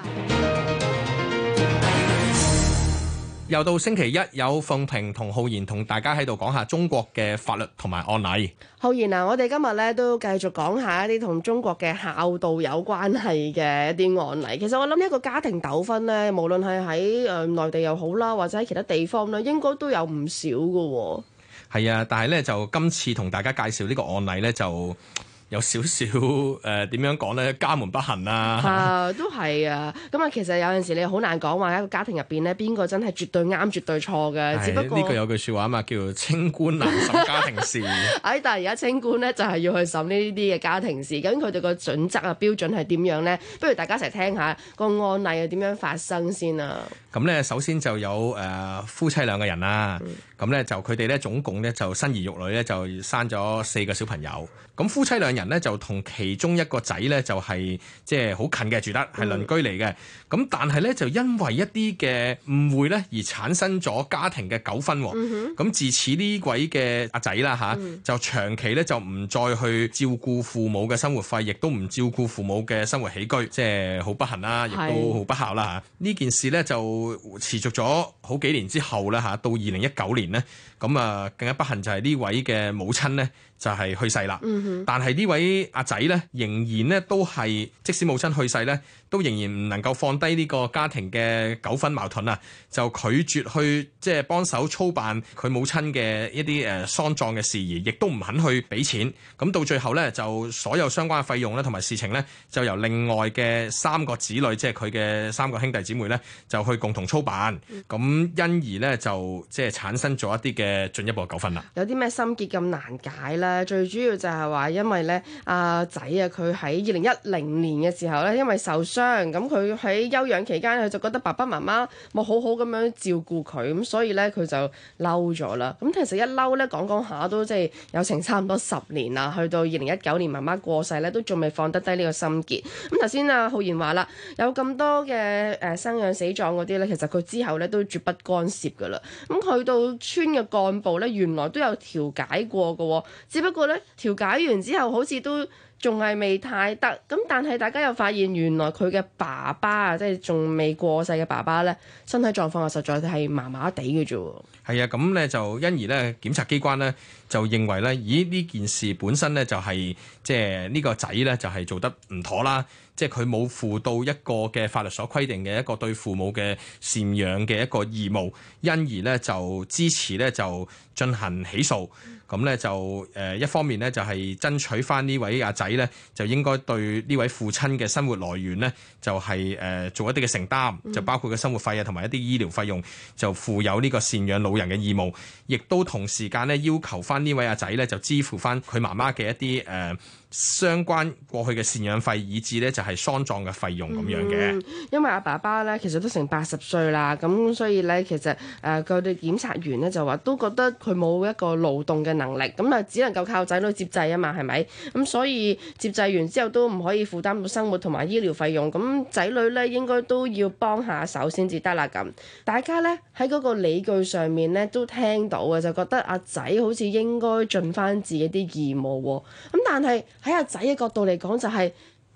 又到星期一，有鳳萍同浩然同大家喺度講下中國嘅法律同埋案例。 浩然啊，我哋今日咧都繼續講下一啲同中國嘅孝道有關係嘅一啲案例。其實我諗一個家庭糾紛咧，無論係喺內地又好啦，或者喺其他地方咧，應該都有唔少㗎。 係啊，但係咧就今次同大家介紹呢個案例咧就有少少點樣講咧，家門不幸啊！ 都係啊！咁啊，其實有陣時你好難講話一個家庭入邊咧，邊個真係絕對啱、絕對錯嘅。只不過呢個有句説話啊嘛，叫做清官難審家庭事。 但係而家清官咧就係要去審呢啲嘅家庭事，咁佢哋個準則啊、標準係點樣咧？不如大家一齊聽下個案例係點樣發生先啊！ 咁咧，首先就有夫妻兩個人啦。咁咧就佢哋咧總共咧就生兒育女咧就生咗4個小朋友。咁夫妻兩人咧就同其中一個仔咧就係即係好近嘅住得係鄰居嚟嘅。咁但係咧就因為一啲嘅誤會咧而產生咗家庭嘅糾紛。咁自此呢位嘅阿仔啦嚇就長期咧就唔再去照顧父母嘅生活費，亦都唔照顧父母嘅生活起居，即係好不幸啦，亦都好不孝啦嚇。呢件事咧就持續咗好幾年之後啦嚇，到2019年呢，咁啊更加不幸就係呢位嘅母親呢，就係去世啦。但係呢位阿仔呢，仍然呢都係即使母親去世呢，都仍然唔能夠放低呢個家庭嘅糾紛矛盾啊，就拒絕去即係幫手操辦佢母親嘅一啲喪葬嘅事宜，亦都唔肯去俾錢。咁到最後呢，就所有相關嘅費用咧同埋事情呢，就由另外嘅3個子女，即係佢嘅3個兄弟姊妹呢，就去共同操辦。咁因而呢，就即係產生咗一啲嘅進一步嘅糾紛啦。 有啲咩心結咁難解咧？最主要就係話因為咧阿仔啊，佢喺2010年嘅時候咧，因為受傷，咁佢喺休養期間，佢就覺得爸爸媽媽冇好好咁樣照顧佢，咁所以咧佢就嬲咗啦。咁其實一嬲咧講下都即係有成差唔多10年啦，去到2019年媽媽過世咧，都仲未放得低呢個心結。咁頭先阿浩然話啦，有咁多嘅生養死葬嗰啲咧，其實佢之後咧都絕不干涉噶啦。咁去到村嘅幹部咧，原來都有調解過嘅，只不過咧調解完之後好似都仲係未太得。咁但係大家又發現原來佢嘅爸爸啊，即係仲未過世嘅爸爸咧，身體狀況啊實在係麻麻地嘅啫。 係啊，咁咧就因而咧檢察機關咧就認為咧，咦呢件事本身咧就係即係呢個仔咧就係做得唔妥啦，即係佢冇負到一個嘅法律所規定嘅一個對父母嘅贍養嘅一個義務，因而咧就支持咧就進行起訴。咁咧就一方面咧就係爭取翻呢位阿仔咧就應該對呢位父親嘅生活來源咧就係做一啲嘅承擔，就包括嘅生活費啊同埋一啲醫療費用就負有呢個贍養老人嘅義務，亦都同時間咧要求翻呢位阿仔咧就支付翻佢媽媽嘅一啲相關過去嘅贍養費，以至咧就係喪葬嘅費用咁樣嘅。 因為阿爸爸咧其實都成80歲啦，咁所以咧其實佢哋檢察員咧就話都覺得佢冇一個勞動嘅能力，咁啊只能夠靠仔女接濟啊嘛，係咪？咁所以接濟完之後都唔可以負擔到生活同埋醫療費用，咁仔女咧應該都要幫下手先至得啦。咁大家咧喺嗰個理據上面咧都聽到嘅，就覺得阿仔好似應該盡翻自己啲義務喎。咁但係喺阿仔嘅角度嚟講，就係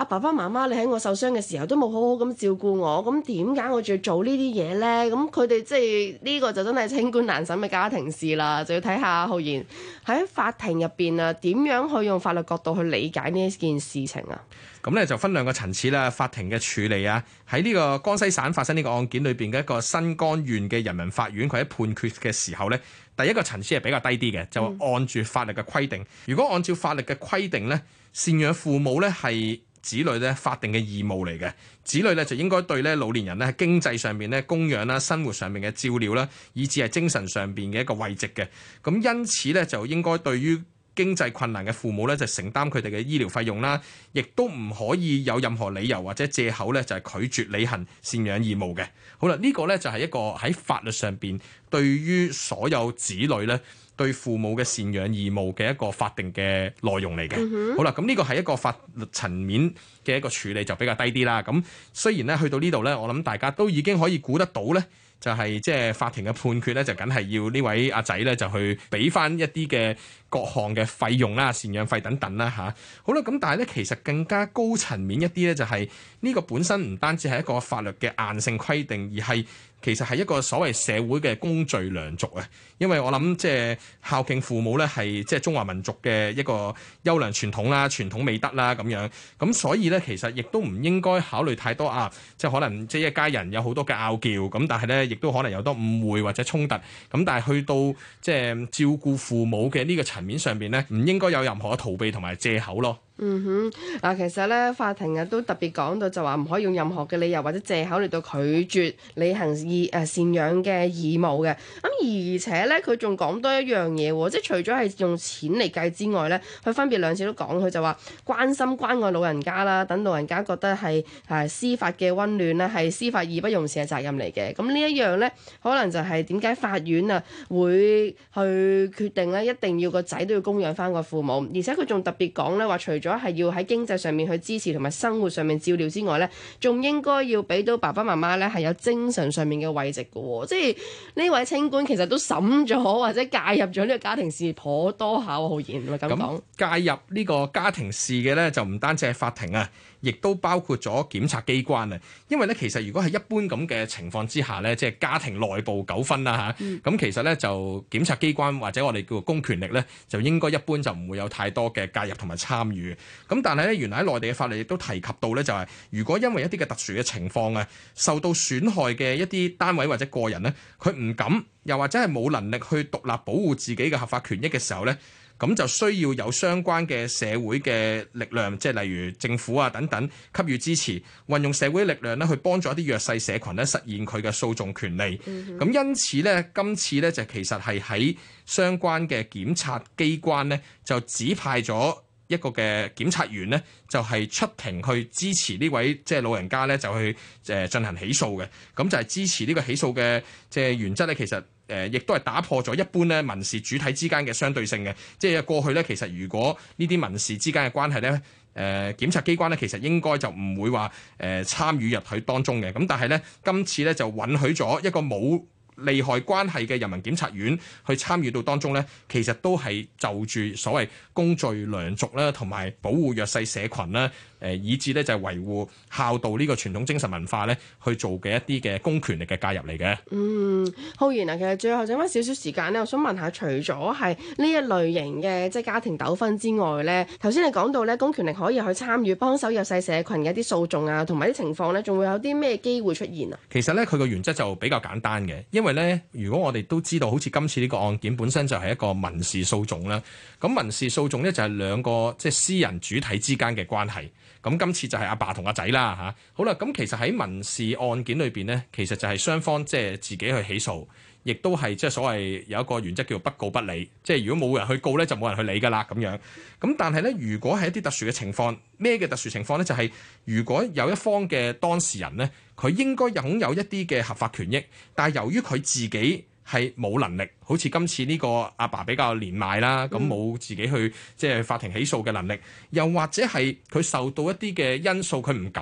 爸爸媽媽你喺我受傷嘅時候都冇好好咁照顧我，咁點解我仲要做呢啲嘢呢？咁佢哋即係呢個就真係清官難審嘅家庭事啦，就要睇下浩然喺法庭入邊啊，點樣去用法律角度去理解呢一件事情啊？ 咁咧就分兩個層次啦，法庭嘅處理啊，喺呢個江西省發生呢個案件裏邊嘅一個新干縣嘅人民法院，佢喺判決嘅時候呢，第一個層次係比較低啲嘅，就按住法律嘅規定。如果按照法律嘅規定呢，贍養父母呢係子女咧法定嘅義務嚟嘅，子女咧就應該對咧老年人咧喺經濟上面咧供養啦、生活上面嘅照料啦，以至係精神上邊嘅一個慰藉嘅。咁因此咧就應該對於經濟困難嘅父母咧就承擔佢哋嘅醫療費用啦，亦都唔可以有任何理由或者藉口咧就係拒絕履行贍養義務嘅。好啦，呢個咧就係一個喺法律上邊對於所有子女咧對父母嘅贍養義務嘅一個法定嘅內容嚟嘅。好啦，咁呢個係一個法律層面嘅一個處理就比較低啲啦。咁雖然咧去到呢度咧，我諗大家都已經可以估得到咧。就係即係法庭嘅判決咧，就梗係要呢位阿仔咧就去俾翻一啲嘅各項嘅費用啦、贍養費等等啦嚇。好啦，咁但係咧其實更加高層面一啲咧，就係呢個本身唔單止係一個法律嘅硬性規定，而係其實係一個所謂社會嘅公序良俗啊。因為我諗即係孝敬父母咧係即係中華民族嘅一個優良傳統啦、傳統美德啦咁樣。咁所以咧其實亦都唔應該考慮太多啊，即係可能即係一家人有好多嘅拗撬咁，但係咧亦都可能有多誤會或者衝突。咁但係去到即係照顧父母嘅呢個層面上邊咧，唔應該有任何嘅逃避同埋藉口咯。 嗱，其實咧法庭都特別講到就話唔可以用任何嘅理由或者藉口嚟到拒絕履行贍養嘅義務嘅。咁而且咧佢仲講多一樣嘢喎，即係除咗係用錢嚟計之外咧，佢分別兩次都講，佢就話關心關愛老人家啦，等老人家覺得係司法嘅溫暖咧，係司法義不容辭嘅責任嚟嘅。咁呢一樣咧，可能就係點解法院會去決定咧，一定要個仔都要供養翻個父母，而且佢仲特別講咧話，除咗係要喺經濟上面去支持同埋生活上面照料之外咧，仲應該要俾到爸爸媽媽咧係有精神上面嘅慰藉嘅喎。即係呢位清官其實都審咗或者介入咗呢個家庭事頗多下喎，浩然係咪咁講？ 介入呢個家庭事嘅咧，就唔單止係法庭啊，亦都包括咗檢察機關啊。因為咧，其實如果係一般咁嘅情況之下咧，即係家庭內部糾紛啦嚇，咁其實咧就檢察機關或者我哋叫做公權力咧，就應該一般就唔會有太多嘅介入同埋參與。咁但係咧，原來喺內地嘅法律亦都提及到咧，就係如果因為一啲嘅特殊嘅情況啊，受到損害嘅一啲單位或者個人咧，佢唔敢又或者係冇能力去獨立保護自己嘅合法權益嘅時候咧，咁就需要有相關嘅社會嘅力量，即係例如政府啊等等給予支持，運用社會力量咧去幫助一啲弱勢社群咧實現佢嘅訴訟權利。咁因此咧，今次咧就其實係喺相關嘅檢察機關咧就指派咗一個嘅檢察員呢，就係出庭去支持呢位即係老人家呢，就去進行起訴嘅。咁就係支持呢個起訴嘅即係原則呢，其實亦都係打破咗一般呢民事主體之間嘅相對性嘅。即係過去呢，其實如果呢啲民事之間嘅關係呢，檢察機關呢，其實應該就唔會話參與入去當中嘅。咁但係呢，今次呢，就允許咗一個冇利害關係嘅人民檢察院去參與到當中呢，其實都係就住所謂公序良俗啦，同埋保護弱勢社群啦，以至呢就係維護孝道呢個傳統精神文化呢去做嘅一啲嘅公權力嘅介入嚟嘅。 浩然啊，其實最後剩翻少少時間呢，我想問下，除咗係呢一類型嘅即係家庭糾紛之外呢，頭先你講到呢公權力可以去參與幫手弱勢社群嘅一啲訴訟啊，同埋啲情況呢，仲會有啲咩機會出現啊？ 其實呢，佢個原則就比較簡單嘅，因為咧，如果我哋都知道，好似今次呢個案件本身就係一個民事訴訟啦。咁民事訴訟咧就係兩個即係私人主體之間嘅關係。咁今次就係阿爸同阿仔啦嚇。好啦，咁其實喺民事案件裏邊呢，其實就係雙方即係自己去起訴，亦都係即係所謂有一個原則叫做不告不理。即係如果冇人去告咧，就冇人去理㗎啦咁樣。咁但係咧，如果係一啲特殊嘅情況，咩嘅特殊情況咧？就係如果有一方嘅當事人咧，佢應該擁有一啲嘅合法權益，但係由於佢自己係冇能力，好似今次呢個阿爸比較年邁啦，咁冇自己去即係法庭起訴嘅能力，又或者係佢受到一啲嘅因素，佢唔敢，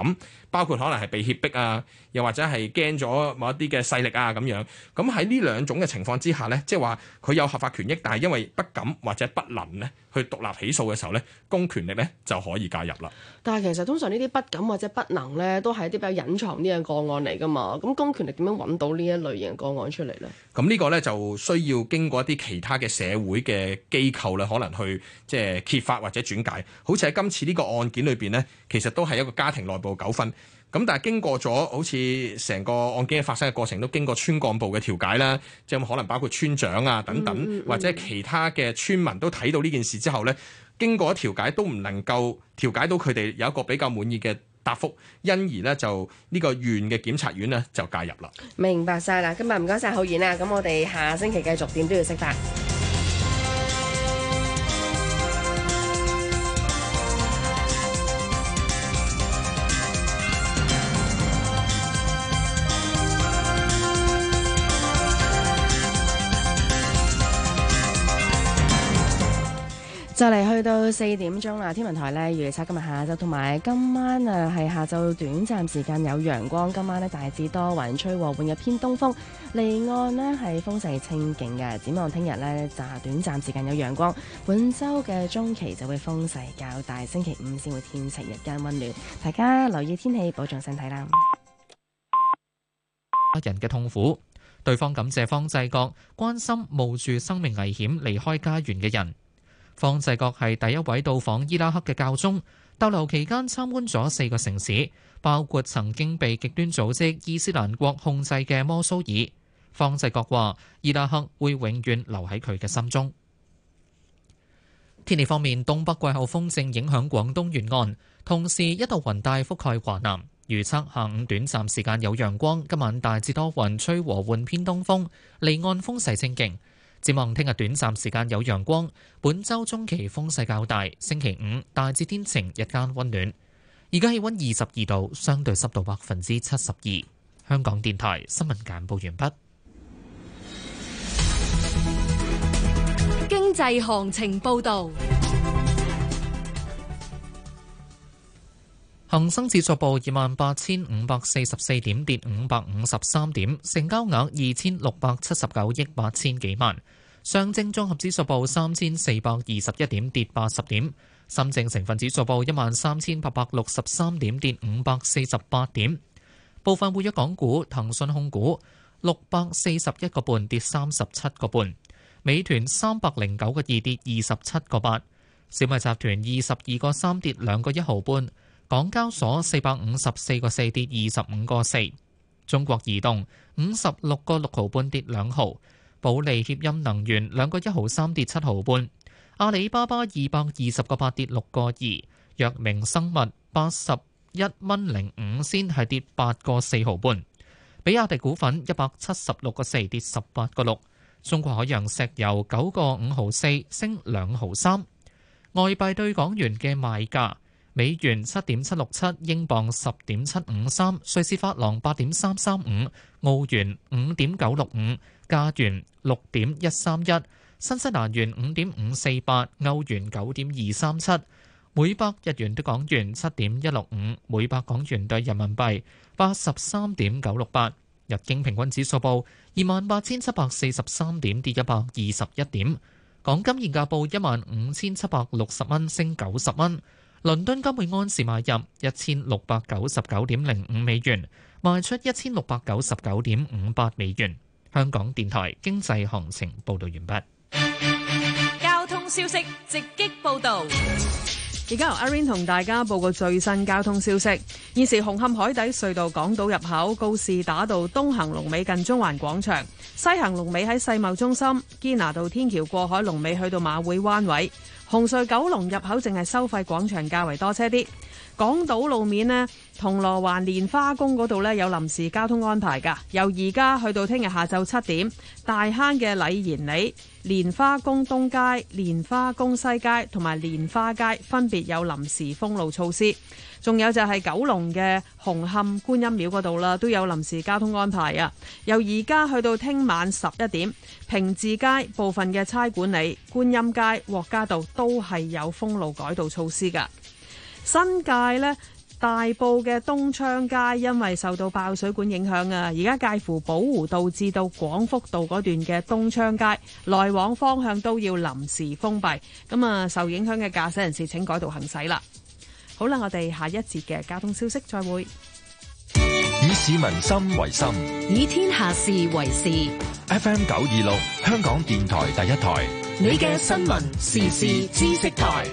包括可能係被脅迫啊，又或者係驚咗某一啲嘅勢力啊咁樣。咁喺呢兩種嘅情況之下呢，即係話佢有合法權益，但係因為不敢或者不能呢去獨立起訴嘅時候呢，公權力呢就可以介入啦。 但係其實通常呢啲不敢或者不能呢，都係一啲比較隱藏啲嘅個案嚟㗎嘛。咁公權力點樣揾到呢一類型嘅個案出嚟呢？咁呢個呢，就需要經過一啲其他嘅社會嘅機構咧，可能去即係揭發或者轉介。好似喺今次呢個案件裏邊呢，其實都係一個家庭內部糾紛。咁但係經過咗好似成個案件嘅發生嘅過程，都經過村幹部嘅調解啦，即係可能包括村長啊等等，或者其他嘅村民都睇到呢件事之後呢，經過調解都唔能夠調解到佢哋有一個比較滿意嘅答覆，因而呢，就呢個縣嘅檢察院呢，就介入啦。 明白晒啦，今日唔該晒浩然啊，咁我哋下星期繼續點都要識法。就嚟去到4點鐘啦，天文台呢預測今日下晝同埋今晚係下晝短暫時間有陽光，今晚呢大致多雲，吹和緩嘅偏東風，離岸呢係風勢清勁嘅。展望聽日呢就短暫時間有陽光，本週嘅中期就會風勢較大，星期5先會天晴，日間溫暖。大家留意天氣，保重身體啦。 人嘅痛苦，對方感謝方濟各關心冒住生命危險離開家園嘅人。方濟各係第一位到訪伊拉克嘅教宗，逗留期間參觀咗4個城市，包括曾經被極端組織伊斯蘭國控制嘅摩蘇爾。方濟各話：伊拉克會永遠留喺佢嘅心中。天氣方面，東北季候風正影響廣東沿岸，同時一道雲帶覆蓋華南。預測下午短暫時間有陽光，今晚大致多雲，吹和緩偏東風，離岸風勢清勁。展望聽日短暫時間有陽光，本週中期風勢較大，星期5大致天晴，日間溫暖。而家氣溫22度，相對濕度72%。香港電台新聞簡報完畢。 經濟行情報導。 恒生指數報28,544點，跌553點，成交額2,679億8千幾萬。上證綜合指數報3,421點，跌80點。深證成分指數報13,863點，跌548點。部分活躍港股，騰訊控股641個半，跌37個半。美團309個2，跌27個8。小米集團22個3，跌2個1毫半。港交所454個4，跌25個4。中國移動56個6毫半，跌2毫。保利協鑫能源2個1毫3，跌7毫半。阿里巴巴220個8，跌6個2。藥明生物81蚊05仙，係跌8個4毫半。比亞迪股份176個4，跌18個6。中國海洋石油9個5毫4，升2毫3。外幣對港元嘅賣價。美元7.767，英鎊10.753，瑞士法郎8.335，澳元5.965，加元6.131，新西蘭元5.548，歐元9.237，每百日元對港元7.165，每百港元對人民幣83.968。日經平均指數報28,743點，跌121點。港金現價報15,760蚊，升90蚊。倫敦金每安士買入1699.05美元，賣出1699.58美元。香港電台經濟行情報道完畢。 交通消息直擊報導。 而家由阿 Rain 同大家報告最新交通消息。現時紅磡海底隧道港島入口告士打道東行龍尾近中環廣場，西行龍尾喺世貿中心，堅拿道天橋過海龍尾去到馬會灣位。紅隧九龍入口淨係收費廣場較為多車啲。港島路面呢，銅鑼灣蓮花宮嗰度呢有臨時交通安排㗎，由而家去到聽日下晝7點，大坑嘅禮賢里、蓮花宮東街、蓮花宮西街同埋蓮花街分別有臨時封路措施。仲有就係九龍嘅紅磡觀音廟嗰度啦，都有臨時交通安排啊。由而家去到聽晚11點，平治街部分嘅差館里、觀音街、獲嘉道都係有封路改道措施㗎。新界呢， 大埔嘅東昌街因為受到爆水管影響啊，而家介乎寶湖道至到廣福道嗰段嘅東昌街來往方向都要臨時封閉，咁啊受影響嘅駕駛人士請改道行駛啦。好啦，我哋下一節嘅交通消息再會。 以市民心為心， 以天下事為事。 FM 926香港電台第一台， 你嘅新聞時事知識台。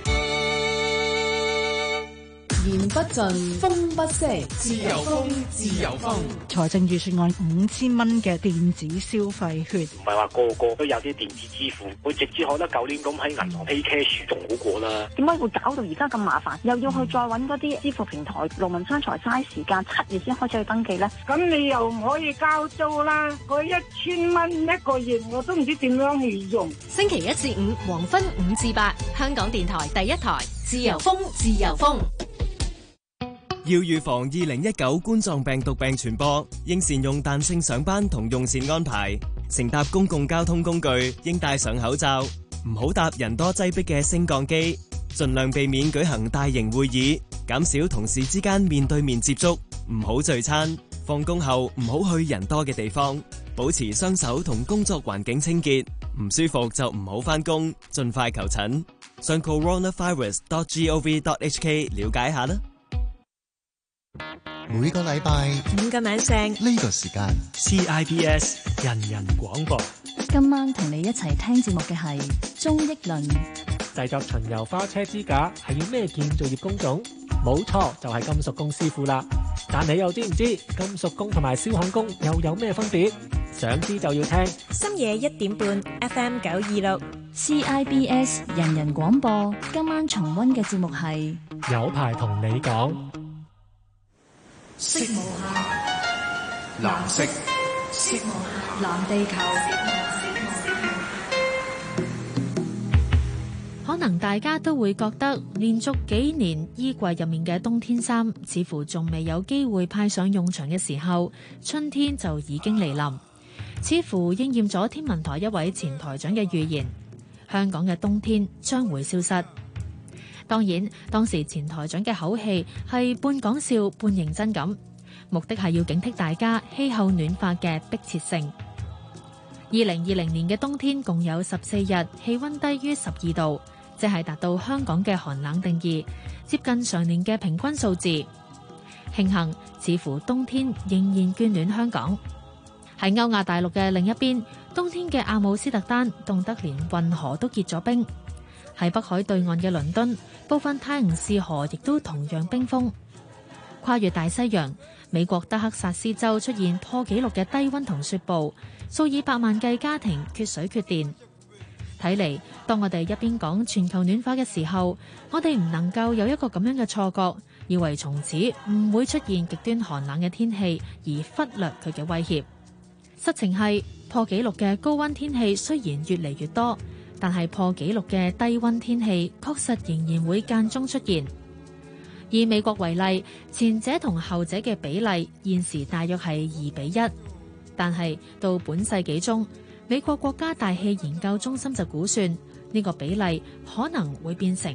言不盡，風不息，自由風，自由風。 財政預算案5000蚊嘅電子消費券， 唔係話個個都有啲電子支付，會直接可得舊年咁喺銀行 pay cash 仲好過啦。 點解會搞到而家咁麻煩？又要去再揾嗰啲支付平台，勞民傷財，嘥時間，7月先開始去登記呢？ 咁你又唔可以交租啦？嗰1000蚊一個月，我都唔知點樣去用。 星期一至五黃昏5至8，香港電台第一台，自由風，自由風。 要預防2019冠狀病毒病傳播，應善用彈性上班同用膳安排。乘搭公共交通工具應戴上口罩，唔好搭人多擠迫嘅升降機。盡量避免舉行大型會議，減少同事之間面對面接觸，唔好聚餐。放工後唔好去人多嘅地方，保持雙手同工作環境清潔。唔舒服就唔好返工，盡快求診。上 coronavirus.gov.hk 了解下啦。 每個禮拜 5個晚上呢個時間 CIBS 人人廣播。 今晚同你一齊聽節目嘅係鍾益倫。 製作巡遊花車支架係要咩建造業工種？冇錯，就係金屬工師傅啦。但你又知唔知金屬工同埋燒焊工又有咩分別？想知就要聽深夜1點半 FM 926 CIBS 人人廣播。今晚重溫嘅節目係有排同你講。 色無限，藍色，色無限，藍地球。 可能大家都會覺得，連續幾年衣櫃入面嘅冬天衫，似乎仲未有機會派上用場嘅時候，春天就已經嚟臨，似乎應驗咗天文台一位前台長嘅預言，香港嘅冬天將會消失。當然，當時前台長嘅口氣係半講笑半認真咁，目的係要警惕大家氣候暖化嘅迫切性。2020年嘅冬天共有14日氣溫低於12度，即係達到香港嘅寒冷定義，接近上年嘅平均數字。慶幸，似乎冬天仍然眷戀香港。喺歐亞大陸嘅另一邊，冬天嘅阿姆斯特丹凍得連運河都結咗冰。喺北海對岸嘅倫敦，部分泰晤士河亦都同樣冰封。跨越大西洋，美國德克薩斯州出現破紀錄嘅低溫同雪暴，數以百萬計家庭缺水缺電。睇嚟，當我哋一邊講全球暖化嘅時候，我哋唔能夠有一個咁樣嘅錯覺，以為從此唔會出現極端寒冷嘅天氣，而忽略佢嘅威脅。實情係，破紀錄嘅高溫天氣雖然越嚟越多，但係破紀錄嘅低溫天氣確實仍然會間中出現。以美國為例，前者同後者嘅比例現時大約係2:1，但係到本世紀中，美國國家大氣研究中心就估算呢個比例可能會變成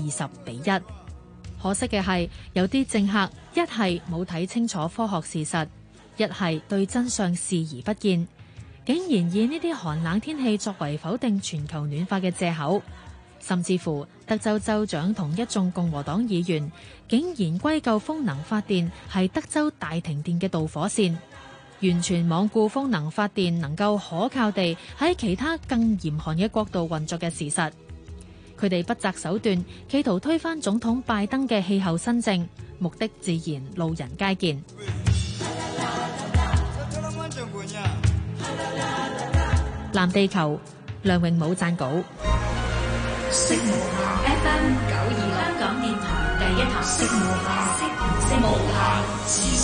20:1。可惜嘅係，有啲政客一係冇睇清楚科學事實，一係對真相視而不見，竟然以呢啲寒冷天氣作為否定全球暖化嘅藉口。甚至乎德州州長同一眾共和黨議員竟然歸咎風能發電係德州大停電嘅導火線，完全罔顧風能發電能夠可靠地喺其他更嚴寒嘅國度運作嘅事實。佢哋不擇手段，企圖推翻總統拜登嘅氣候新政，目的自然路人皆見。藍地球，梁詠武撰稿。 色無限 FM 926香港電台第一台，色無限，無限知識。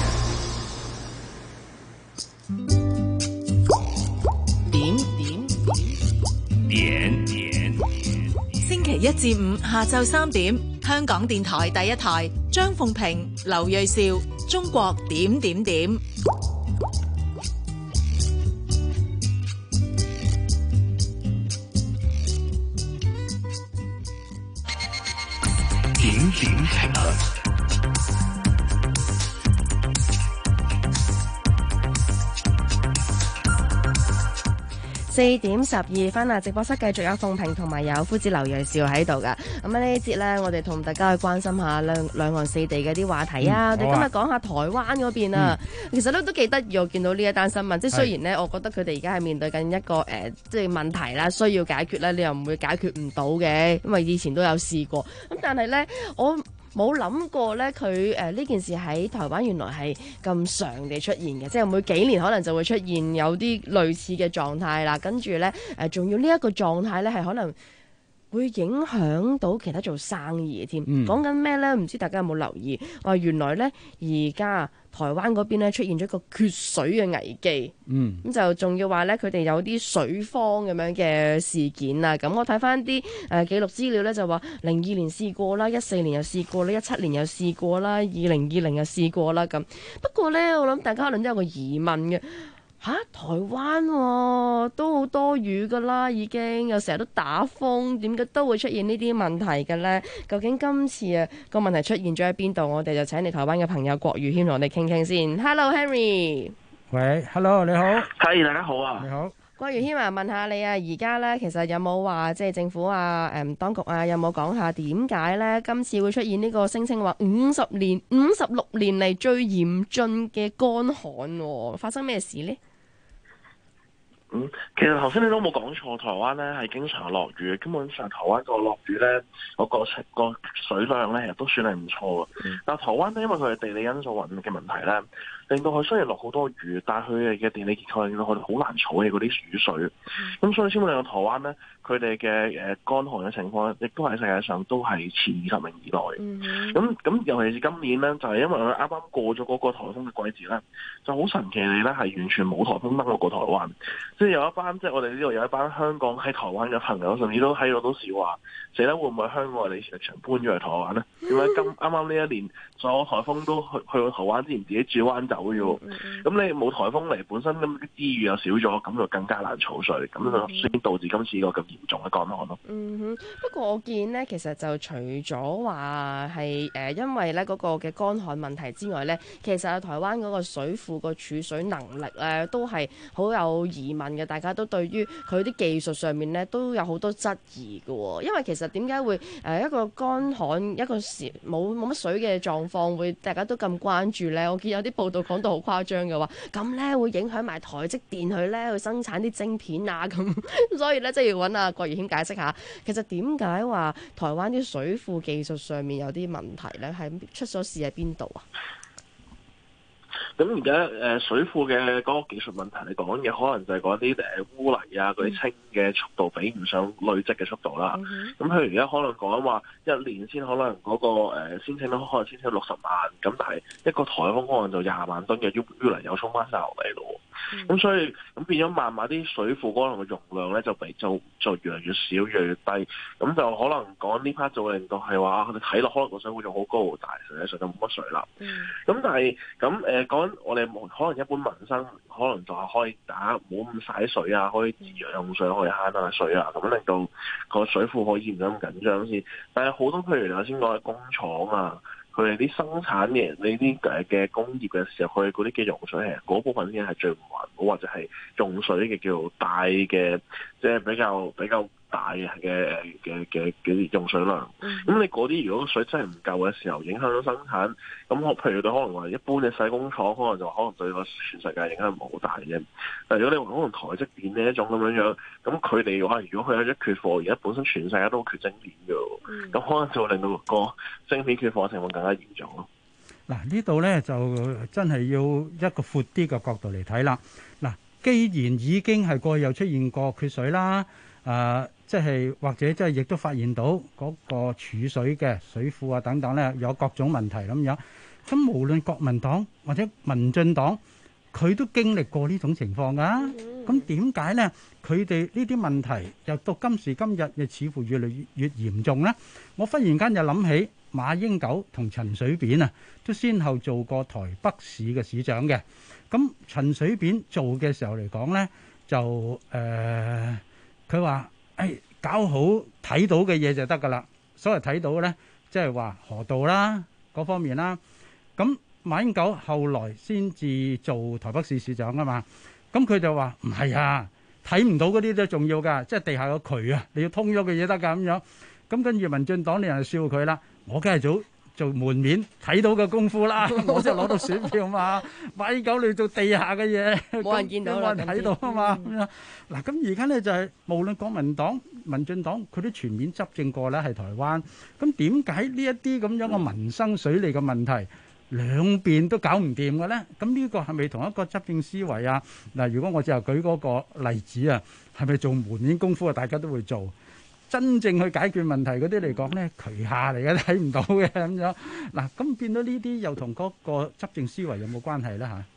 點。星期1至5下晝3點，香港電台第一台，張鳳平、劉銳紹，中國點點點。 點點評論。 4:12分啊！直播室繼續有鳳萍同埋有夫子劉銳紹喺度噶。咁呢一節呢，我哋同大家去關心下兩岸四地嘅啲話題啊！我哋今日講下台灣嗰邊啊，其實都幾得意，我見到呢一單新聞。即係雖然呢，我覺得佢哋而家係面對緊一個即係問題啦，需要解決咧，你又唔會解決唔到嘅，因為以前都有試過。咁但係呢，我冇諗過咧，佢呢件事喺台灣原來係咁常地出現嘅，即係每幾年可能就會出現有啲類似嘅狀態啦。跟住咧仲要呢一個狀態咧係可能會影響到其他做生意嘅添。講緊咩咧？唔知大家有冇留意？話原來咧而家台灣嗰邊咧出現咗一個缺水嘅危機。咁就仲要話咧，佢哋有啲水荒咁樣嘅事件啊。咁我睇翻啲記錄資料咧，就話02年試過啦，14年又試過啦，17年又試過啦，2020又試過啦咁。不過咧，我諗大家可能都有個疑問嘅。台灣都好多雨噶啦，已經又成日都打風，點解都會出現呢啲問題嘅呢？究竟今次個問題出現咗喺邊度？我哋就請你台灣嘅朋友郭宇軒同我哋傾傾先。Hello Henry， 喂 ，Hello 你好， 係大家好啊， 你好。 郭宇軒問下你啊，而家呢，其實有冇話即係政府啊、當局啊，有冇講下點解呢？今次會出現呢個聲稱話56年嚟最嚴峻嘅乾旱，發生咩事呢？ 其實頭先你都冇講錯，台灣咧係經常落雨，基本上台灣個落雨咧嗰個水量咧其實都算係唔錯嘅。但係台灣咧因為佢嘅地理因素嘅問題咧，令到佢雖然落好多雨，但係佢哋嘅地理結構令到佢哋好難儲起嗰啲雨水。咁所以先會令到台灣咧佢哋嘅乾旱嘅情況，亦都喺世界上都係前20名以內。咁尤其是今年咧，就係因為佢啱啱過咗嗰個颱風嘅季節咧，就好神奇地咧係完全冇颱風登陸過台灣。即係有一班，即係我哋呢度有一班香港喺台灣嘅朋友，甚至都喺度都笑話，死啦會唔會香港嘅理事場搬咗去台灣咧？點解啱啱呢一年所有颱風都去到台灣之前自己轉彎走嘅喎？咁你冇颱風嚟，本身咁啲資源又少咗，咁就更加難儲水，咁就先導致今次個咁嚴重嘅乾旱咯。 不過我見呢，其實就除咗話係因為咧嗰個嘅乾旱問題之外咧，其實台灣嗰個水庫個儲水能力咧都係好有疑問嘅，大家都對於佢啲技術上面咧都有好多質疑嘅喎。因為其實點解會一個乾旱一個時冇乜水嘅狀況會大家都咁關注咧？我見有啲報道講到好誇張嘅話，咁咧會影響埋台積電去生產啲晶片啊咁，所以咧即係要揾阿郭宇軒解釋下，其實點解話台灣啲水庫技術上面有啲問題咧？係出咗事喺邊度啊？ 咁而家水庫嘅嗰個技術問題嚟講嘅，可能就係嗰啲污泥啊，嗰啲清嘅速度比唔上累積嘅速度啦。咁佢而家可能講話一年先可能嗰個先清到可能先清60萬，咁但係一個颱風可能就20萬噸嘅污泥又沖翻晒落嚟咯。咁所以咁變咗慢慢啲水庫可能嘅容量咧就越嚟越少，越嚟越低。咁就可能講呢 part 就會令到係話佢哋睇落可能個水庫仲好高，但係實際上就冇乜水啦。咁但係咁講我哋可能一般民生可能就係可以冇咁嘥水啊，可以自然用水，可以慳下水啊，咁令到個水庫可以唔咁緊張先。但係好多譬如頭先講嘅工廠啊，佢哋啲生產嘅呢啲嘅工業嘅時候，佢哋嗰啲嘅用水係嗰部分先係最唔環保，或者係用水嘅叫大嘅，即係比較大嘅用水量。咁你嗰啲如果水真係唔夠嘅時候，影響到生產，咁譬如對可能話一般嘅細工廠，可能就可能對個全世界影響唔係好大嘅。但係如果你話可能台積電呢一種咁樣，咁佢哋嘅話，如果佢有一缺貨，而家本身全世界都缺晶片嘅，咁可能就會令到個晶片缺貨嘅情況更加嚴重咯。 嗱，呢度咧就真係要一個闊啲嘅角度嚟睇啦。嗱，既然已經係過去又出現過缺水啦，即係或者即係亦都發現到嗰個儲水嘅水庫啊等等咧有各種問題咁樣，咁無論國民黨或者民進黨，佢都經歷過呢種情況㗎。咁點解咧？佢哋呢啲問題又到今時今日，又似乎越嚟越嚴重咧？我忽然間又諗起馬英九同陳水扁啊，都先後做過台北市嘅市長嘅。咁陳水扁做嘅時候嚟講咧，就佢話搞好睇到嘅嘢就得㗎啦。所謂睇到咧，即係話河道啦嗰方面啦。咁馬英九後來先至做台北市市長啊嘛。咁佢就話唔係啊， 睇唔到嗰啲都重要㗎，即係地下個渠啊，你要通咗佢嘢得㗎咁樣。咁跟住民進黨啲人就笑佢啦，我梗係做門面睇到嘅功夫啦，我先攞到選票嘛。買狗你做地下嘅嘢， 冇人見到啦， 冇人睇到啊嘛。咁樣嗱，咁而家咧就係無論國民黨、民進黨，佢都全面執政過啦，係台灣。咁點解呢一啲咁樣嘅民生水利嘅問題，兩邊都搞唔掂嘅咧？咁呢個係咪同一個執政思維啊？嗱，如果我就舉嗰個例子啊，係咪做門面功夫啊？大家都會做。真正去解決問題嗰啲嚟講咧，渠下嚟嘅睇唔到嘅咁樣。嗱，咁變到呢啲又同嗰個執政思維有冇關係咧嚇？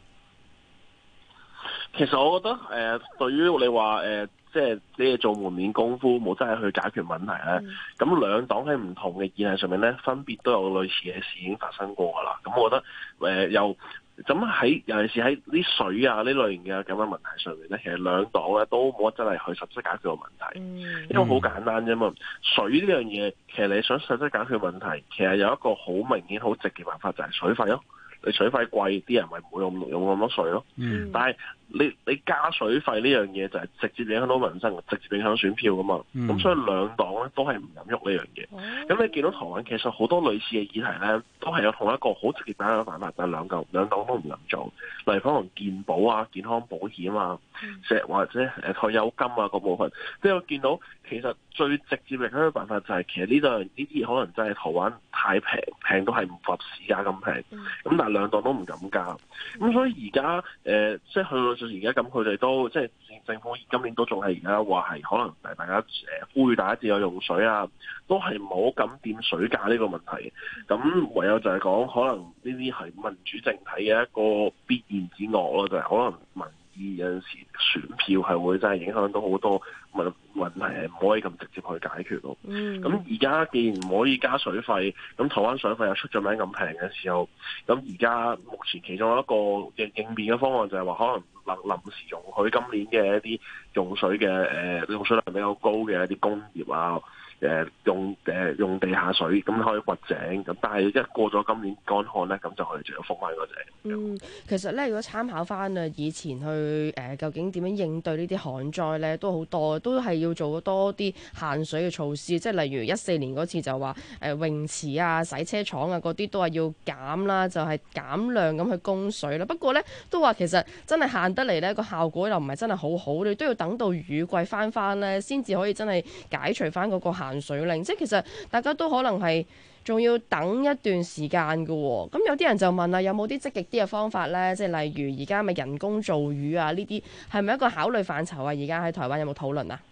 其實我覺得對於你話即係你哋做門面功夫，冇真係去解決問題咧。咁兩黨喺唔同嘅議題上面咧，分別都有類似嘅事已經發生過㗎啦。咁我覺得又咁喺尤其是喺啲水啊呢類型嘅咁嘅問題上面咧，其實兩黨咧都冇真係去實質解決個問題，因為好簡單啫嘛。水呢樣嘢其實你想實質解決問題，其實有一個好明顯、好直接辦法就係水費咯。你水費貴，啲人咪唔會用咁多水咯。但係你加水費呢樣嘢就係直接影響到民生，直接影響選票噶嘛。咁所以兩黨咧都係唔敢喐呢樣嘢。咁你見到台灣其實好多類似嘅議題咧，都係有同一個好直接嘅辦法，就係兩黨都唔敢做。例如可能健保啊、健康保險啊、或者退休金啊嗰部分，即係我見到其實最直接嘅一個辦法就係其實呢啲可能真係台灣太平到係唔符合市價咁平。咁但係兩黨都唔敢加。咁所以而家即係去到而家咁，佢哋都即係政府今年都仲係而家話係可能大家呼籲大家自由用水啊，都係冇咁掂水價呢個問題。咁唯有就係講可能呢啲係民主政體嘅一個必然之惡咯，就係可能民意有陣時選票係會真係影響到好多問題，係唔可以咁直接去解決咯。咁而家既然唔可以加水費，咁台灣水費又出咗名咁平嘅時候，咁而家目前其中一個應變嘅方案就係話可能臨時容許今年嘅一啲用水量比較高嘅一啲工業啊，用地下水咁可以掘井，咁但係一過咗今年乾旱咧，咁就可以就要封翻嗰井。 其實咧，如果參考翻啊以前去究竟點樣應對呢啲旱災咧，都好多，都係要做多啲限水嘅措施。即係例如14年嗰次就話泳池啊、洗車廠啊嗰啲都係要減啦，就係減量咁去供水啦。不過咧都話其實真係限得嚟咧，個效果又唔係真係好好，你都要等到雨季翻咧，先至可以真係解除翻嗰個限水令。即係其實大家都可能係仲要等一段時間㗎喎。咁有啲人就問啦，有冇啲積極啲嘅方法咧？即係例如而家咪人工造雨啊，呢啲係咪一個考慮範疇啊？而家喺台灣有冇討論啊？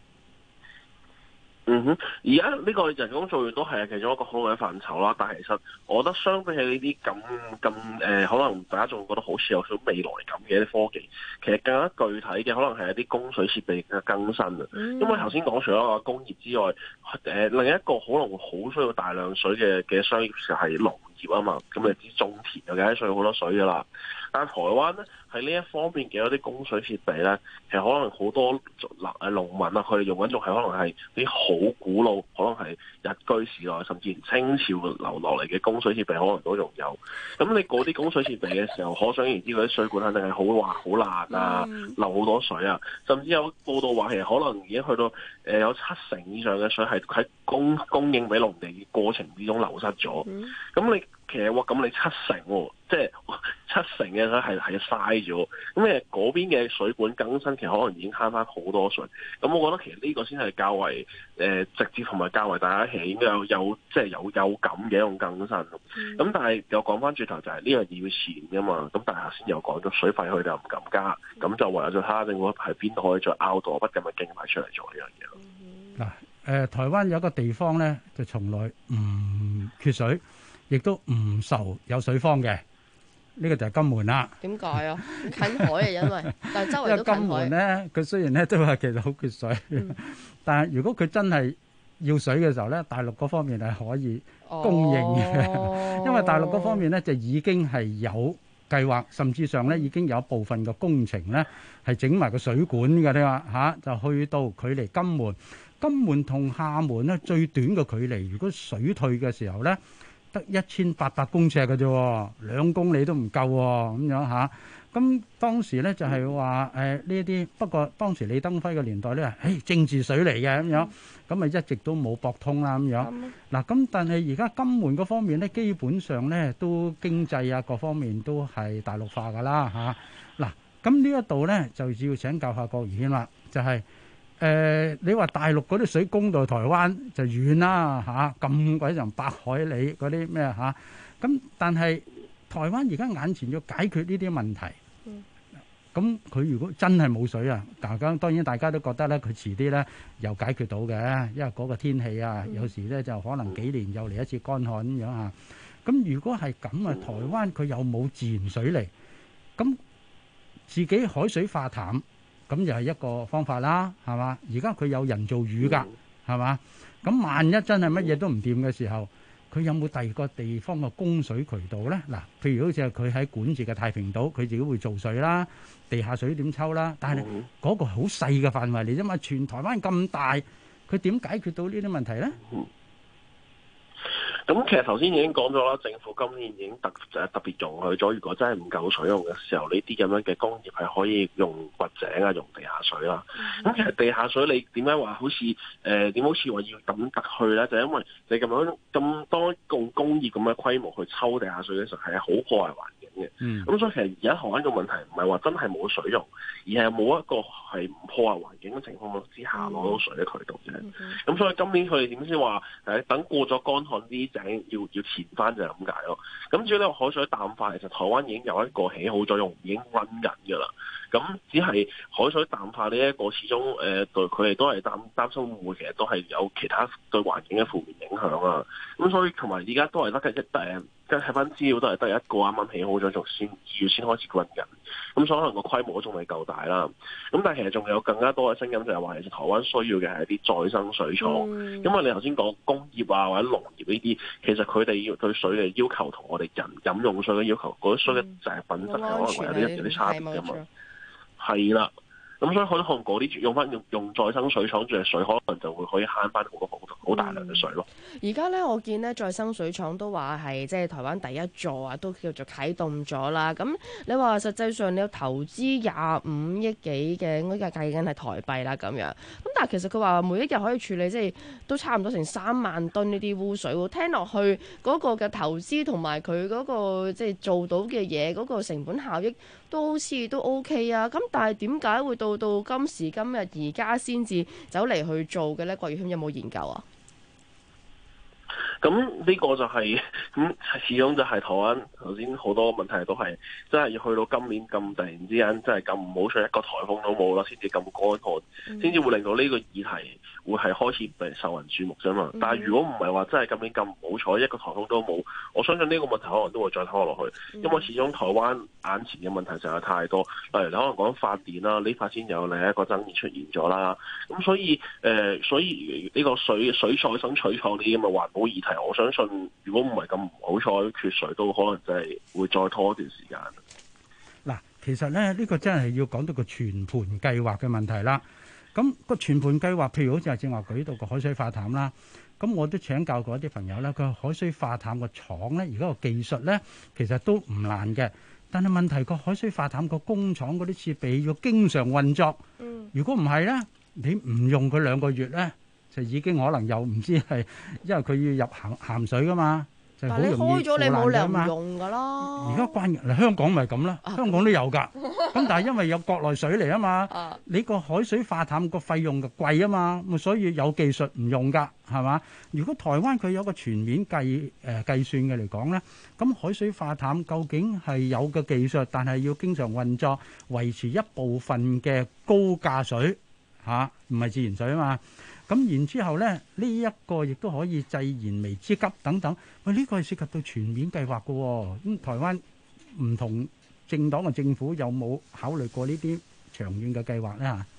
而家呢個人工造雨都係其中一個好嘅範疇啦，但係其實我覺得相比起呢啲咁可能大家仲覺得好似有少少未來感嘅一啲科技，其實更加具體嘅可能係一啲供水設備嘅更新啊。因為頭先講除咗個工業之外，另一個可能會好需要大量水嘅商業就係農業啊嘛。咁你知種田就梗係需要好多水噶啦。但係台灣咧喺呢一方面嘅一啲供水設備咧，其實可能好多農民啊，佢哋用緊仲係可能係啲好古老，可能係日據時代甚至清朝留落嚟嘅供水設備，可能都仲有。咁你嗰啲供水設備嘅時候，可想而知嗰啲水管肯定係好爛啊，流好多水啊，甚至有報道話其實可能已經去到有70%以上嘅水係喺供應俾農地嘅過程之中流失咗。咁你其實咁你70%喎，即係70%嘅水係嘥咗。咁你嗰邊嘅水管更新，其實可能已經慳翻好多水。咁我覺得其實呢個先係較為直接同埋較為大家其實應該有感嘅一種更新。咁但係又講翻轉頭就係呢樣嘢要錢㗎嘛。咁但係頭先又講咗水費佢哋又唔敢加，咁就唯有就睇下政府喺邊度可以再拗到筆咁嘅經費出嚟做呢樣嘢咯。 嗱，台灣有一個地方咧，就從來唔缺水，亦都唔受有水荒嘅，呢個就係金門啦。 點解啊？近海啊，因為但係周圍都近海。 金門咧，佢雖然咧都話其實好缺水，但係如果佢真係要水嘅時候咧，大陸嗰方面係可以供應嘅，因為大陸嗰方面咧就已經係有計劃，甚至上咧已經有部分嘅工程咧係整埋個水管嘅。你話就去到距離金門同廈門咧最短嘅距離，如果水退嘅時候咧，得1800公尺嘅啫，2公里都唔夠喎，咁樣嚇。 咁當時咧就係話呢啲，不過當時李登輝嘅年代咧，政治水嚟嘅咁樣，咁咪一直都冇駁通啦咁樣。嗱咁但係而家金門嗰方面咧，基本上咧都經濟啊各方面都係大陸化㗎啦嚇。嗱咁呢一度咧就要請教下郭豫謙啦，就係、你話大陸嗰啲水攻到台灣就遠啦嚇，咁鬼成百海里嗰啲咩嚇，咁但係台灣而家眼前要解決呢啲問題。咁佢如果真係冇水啊，當然大家都覺得咧，佢遲啲咧又解決到嘅，因為嗰個天氣啊，有時咧就可能幾年又嚟一次乾旱咁樣啊。咁如果係咁啊，台灣佢又冇自然水嚟，咁自己海水化淡，咁又係一個方法啦，係嘛？而家佢有人造雨㗎，係嘛？咁萬一真係乜嘢都唔掂嘅時候，佢有冇第二個地方嘅供水渠道咧？嗱，譬如好似係佢喺管治嘅太平島，佢自己會造水啦，地下水點抽啦。但係嗰個好細嘅範圍嚟啫嘛，全台灣咁大，佢點解決到呢啲問題咧？ 咁其實頭先已經講咗啦，政府今年已經特別容許咗，如果真係唔夠水用嘅時候，呢啲咁樣嘅工業係可以用掘井啊，用地下水啦。咁其實地下水你點解話好似點好似話要咁特去咧？就因為你咁多工業咁嘅規模去抽地下水嘅時候係好破壞環境嘅。咁所以其實而家台灣嘅問題唔係話真係冇水用，而係冇一個係唔破壞環境嘅情況之下攞到水嘅渠道啫。咁所以今年佢哋點先話等過咗乾旱啲井要填翻就係咁解咯。咁至於呢個海水淡化，其實台灣已經有一個起好作用，已經溫緊㗎啦。咁只係海水淡化呢一個始終對佢哋都係擔心會唔會其實都係有其他對環境嘅負面影響啊。咁所以同埋而家都係得嘅跟睇翻資料都係得一個啱啱起好咗，仲2月先開始運緊。咁所以可能個規模都仲未夠大啦。咁但係其實仲有更加多嘅聲音就係話，其實台灣需要嘅係一啲再生水廠。因為你頭先講工業啊或者農業呢啲，其實佢哋要對水嘅要求同我哋人飲用水嘅要求，嗰啲水嘅就係品質係可能有啲差別㗎嘛。係啦。咁所以可能嗰啲用再生水廠嘅水，可能就會可以慳翻好大量嘅水咯。 而家咧，我見咧再生水廠都話係即係台灣第一座啊，都叫做啟動咗啦。咁你話實際上你要投資25億幾嘅，應該計緊係台幣啦咁樣。咁但係其實佢話每一日可以處理即係都差唔多成3萬噸呢啲污水喎。聽落去嗰個嘅投資同埋佢嗰個即係做到嘅嘢嗰個成本效益都好似都 OK 啊。咁但係點解會到今時今日而家先至走嚟去做嘅咧？郭豫謙有冇研究啊？ 咁呢個就係始終就係台灣頭先好多問題都係真係要去到今年咁突然之間，真係咁唔好彩，一個颱風都冇啦，先至咁乾旱，先至會令到呢個議題會係開始被受人注目啫嘛。但係如果唔係話真係今年咁唔好彩，一個颱風都冇，我相信呢個問題可能都會再拖落去，因為始終台灣眼前嘅問題實在太多。例如你可能講發電啦，呢發先有另一個爭議出現咗啦。咁所以呢個水再生取創呢啲咁嘅環保議題，我相信如果唔係咁唔好彩缺水，都可能真係會再拖一段時間。 嗱，其實咧呢個真係要講到個全盤計劃嘅問題啦。咁個全盤計劃，譬如好似係正話舉到個海水化淡啦，咁我都請教過一啲朋友啦。佢海水化淡個廠咧，而家個技術咧其實都唔難嘅，但係問題個海水化淡個工廠嗰啲設備要經常運作。如果唔係咧，你唔用佢2個月咧，就已經可能又唔知係，因為佢要入鹹水噶嘛，就好容易腐爛㗎嘛。但係你開咗，你冇理由唔用㗎啦。而家關香港咪咁啦，香港都有㗎。咁但係因為有國內水嚟啊嘛，你個海水化淡個費用就貴啊嘛，咁所以有技術唔用㗎，係嘛？如果台灣佢有個全面計算嘅嚟講咧，咁海水化淡究竟係有個技術，但係要經常運作，維持一部分嘅高價水嚇，唔係自然水啊嘛。咁然之後咧，呢一個亦都可以製燃眉之急等等。喂，呢個係涉及到全面計劃嘅喎。咁台灣唔同政黨嘅政府有冇考慮過呢啲長遠嘅計劃咧嚇？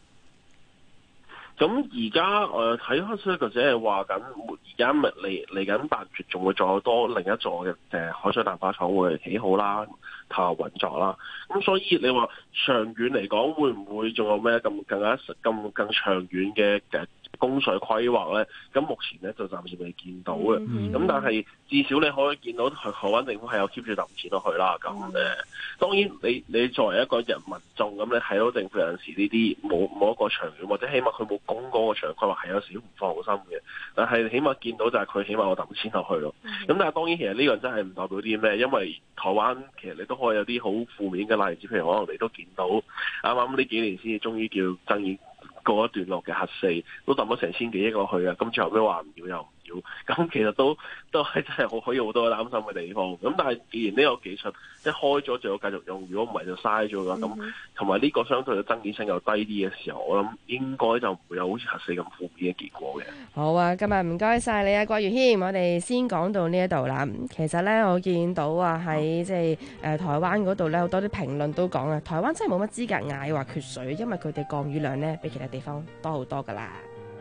咁而家睇開出一個只係話緊，而家咪嚟緊8月仲會再多另一座嘅海水淡化廠會起好啦，投入運作啦。咁所以你話長遠嚟講，會唔會仲有咩更長遠嘅供水規劃咧，咁目前咧就暫時未見到嘅。咁但係至少你可以見到台灣政府係有 keep 住抌錢落去啦。咁當然你作為一個人民眾咁，你睇到政府有陣時呢啲冇一個長遠，或者起碼佢冇供嗰個長遠規劃係有少少唔放心嘅。但係起碼見到就係佢起碼有抌錢落去咯。咁但係當然其實呢個真係唔代表啲咩，因為台灣其實你都可以有啲好負面嘅例子，譬如可能你都見到啱啱呢幾年先至終於叫爭議過一段落嘅核四都抌咗成千幾億落去啊！咁最後尾話唔要又唔要，咁其實都係真係可以好多擔心嘅地方。咁但係既然呢個技術一開咗就要繼續用，如果唔係就嘥咗㗎。咁同埋呢個相對嘅爭議性又低啲嘅時候，我諗應該就唔會有好似核四咁負面嘅結果嘅。 好啊，今日唔該晒你啊，郭豫謙，我哋先講到呢一度啦。其實咧，我見到啊喺即係台灣嗰度咧，好多啲評論都講啊，台灣真係冇乜資格嗌話缺水，因為佢哋降雨量咧比其他地方多好多噶啦。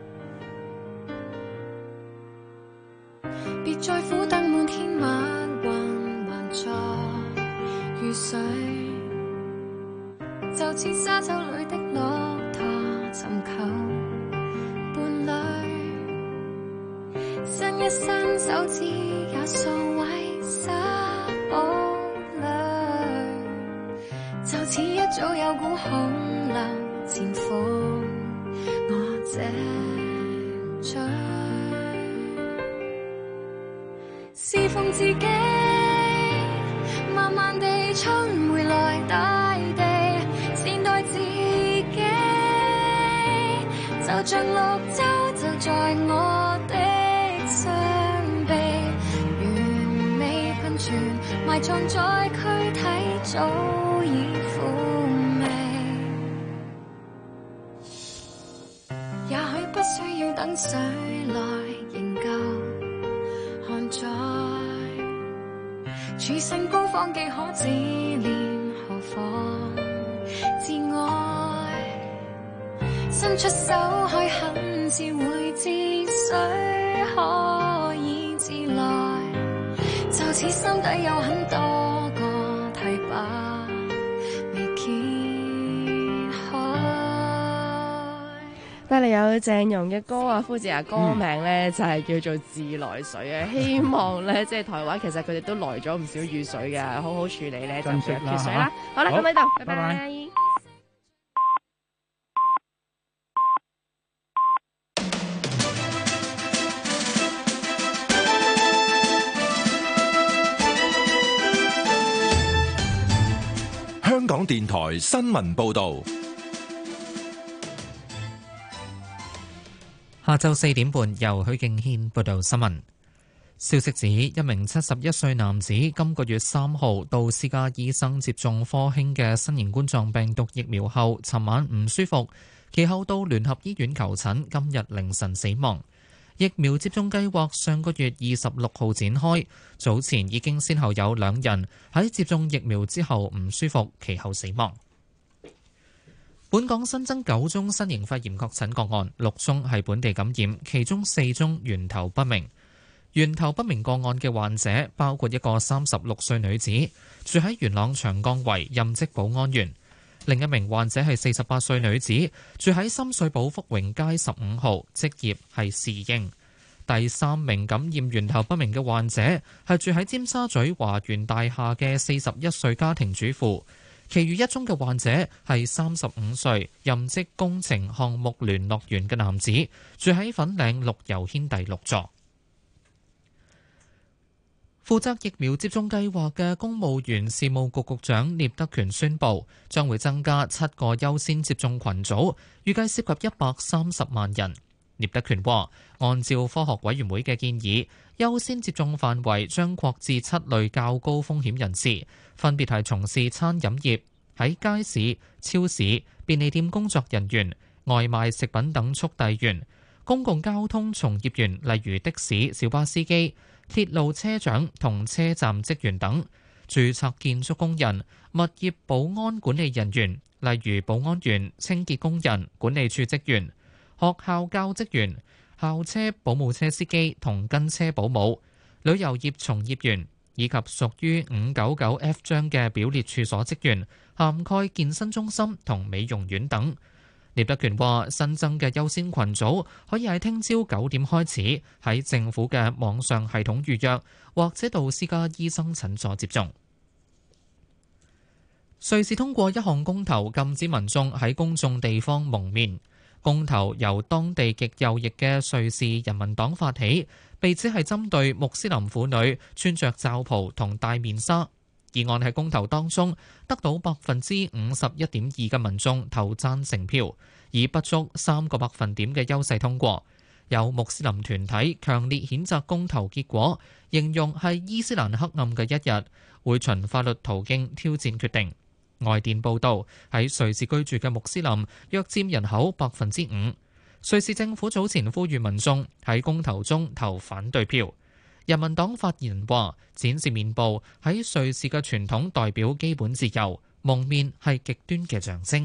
別再苦等滿天蜜運還作雨水，就似沙洲裏的駱駝尋求伴侶，伸一伸手指也數為沙堡壘，就似一早有股洪流前赴我這嘴。侍奉自己，慢慢地衝回來大地，善待自己，就像綠洲就在我的雙臂，完美噴泉埋藏在軀體早已腐味，也許不需要等水來營救，看在處身高峰，既可自憐，何妨自愛？伸出手開墾自會知水可以自來，就似心底有很多個堤壩未揭開。 帶嚟有鄭融嘅歌啊，夫子啊，歌名咧就係叫做自來水啊。希望咧即係台灣其實佢哋都來咗唔少雨水嘅，好好處理咧就唔缺水啦。好啦，咁喺度，拜拜。 香港電台新聞報導。 下晝4點半，由許敬軒報道新聞。消息指，一名71歲男子今個月3號到私家醫生接種科興嘅新型冠狀病毒疫苗後，尋晚唔舒服，其後到聯合醫院求診，今日凌晨死亡。疫苗接種計劃上個月26號展開，早前已經先後有2人喺接種疫苗之後唔舒服，其後死亡。本港新增9宗新型肺炎確診個案，6宗係本地感染，其中4宗源頭不明。源頭不明個案嘅患者包括一個36歲女子，住喺元朗長江圍，任職保安員；另一名患者係48歲女子，住喺深水埗福榮街15號，職業係侍應。第3名感染源頭不明嘅患者係住喺尖沙咀華源大廈嘅41歲家庭主婦。其餘1宗嘅患者係35歲，任職工程項目聯絡員嘅男子，住喺粉嶺綠悠軒第6座。負責疫苗接種計劃嘅公務員事務局局長聶德權宣布，將會增加7個優先接種群組，預計涉及130萬人。聶德權話，按照科學委員會嘅建議，優先接種範圍將擴至7類較高風險人士，分別係從事餐飲業、喺街市、超市、便利店工作人員、外賣食品等速遞員、公共交通從業員，例如的士、小巴司機、鐵路車長同車站職員等，註冊建築工人、物業保安管理人員，例如保安員、清潔工人、管理處職員、學校教職員、校車保姆車司機同跟車保姆、旅遊業從業員，以及屬於599F 章嘅表列處所職員，涵蓋健身中心同美容院等。 聶德權話：新增嘅優先群組可以喺聽朝9點開始喺政府嘅網上系統預約，或者到私家醫生診所接種。瑞士通過一項公投，禁止民眾喺公眾地方蒙面。公投由當地極右翼嘅瑞士人民黨發起，被指係針對穆斯林婦女穿着罩袍同戴面紗。議案喺公投當中得到51.2%嘅民眾投贊成票，以不足3個百分點嘅優勢通過。有穆斯林團體強烈譴責公投結果，形容係伊斯蘭黑暗嘅一日，會循法律途徑挑戰決定。外電報道，喺瑞士居住嘅穆斯林約佔人口5%。瑞士政府早前呼籲民眾喺公投中投反對票。人民黨發言人話：展示面部喺瑞士嘅傳統代表基本自由，蒙面係極端嘅象徵。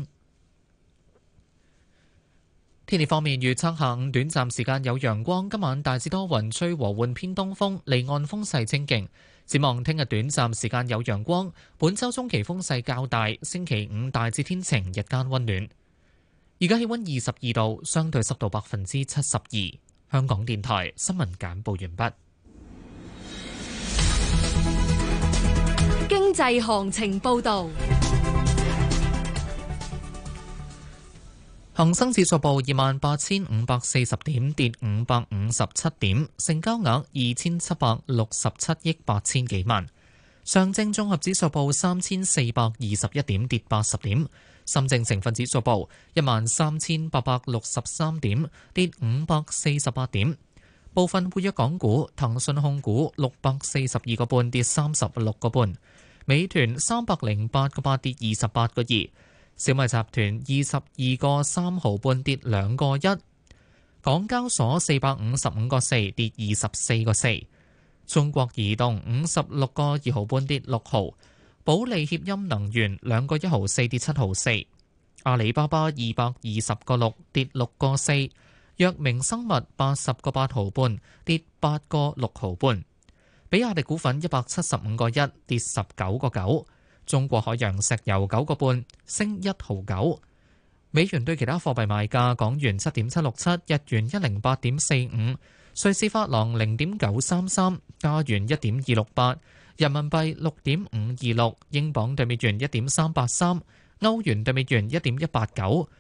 天氣方面預測，下午短暫時間有陽光，今晚大致多雲，吹和緩偏東風，離岸風勢清勁。展望聽日短暫時間有陽光，本週中期風勢較大，星期五大致天晴，日間溫暖。而家氣溫22度，相對濕度72%。香港電台新聞簡報完畢。 經濟行情報導， 恒生指數報28,540點，跌557點，成交額2,767億8千幾萬。上證綜合指數報3,421點，跌80點。深證成分指數報13,863點，跌548點。部分活躍港股，騰訊控股642個半，跌36個半；美團308個8，跌28個2；小米集團22個3毫半，跌2個1；港交所455個4，跌24個4；中國移動56個2毫半，跌6毫；保利協鑫能源2個1毫4，跌7毫4；阿里巴巴220個6，跌6個4；藥明生物80個8毫半，跌8個6毫半；比亞迪股份175個1，跌19個9；中國海洋石油9個半，升1毫9；美元對其他貨幣賣價：港元7.767，日元108.45，瑞士法郎0.933，加元1.268，人民幣6.526，英鎊對美元1.383，歐元對美元1.189，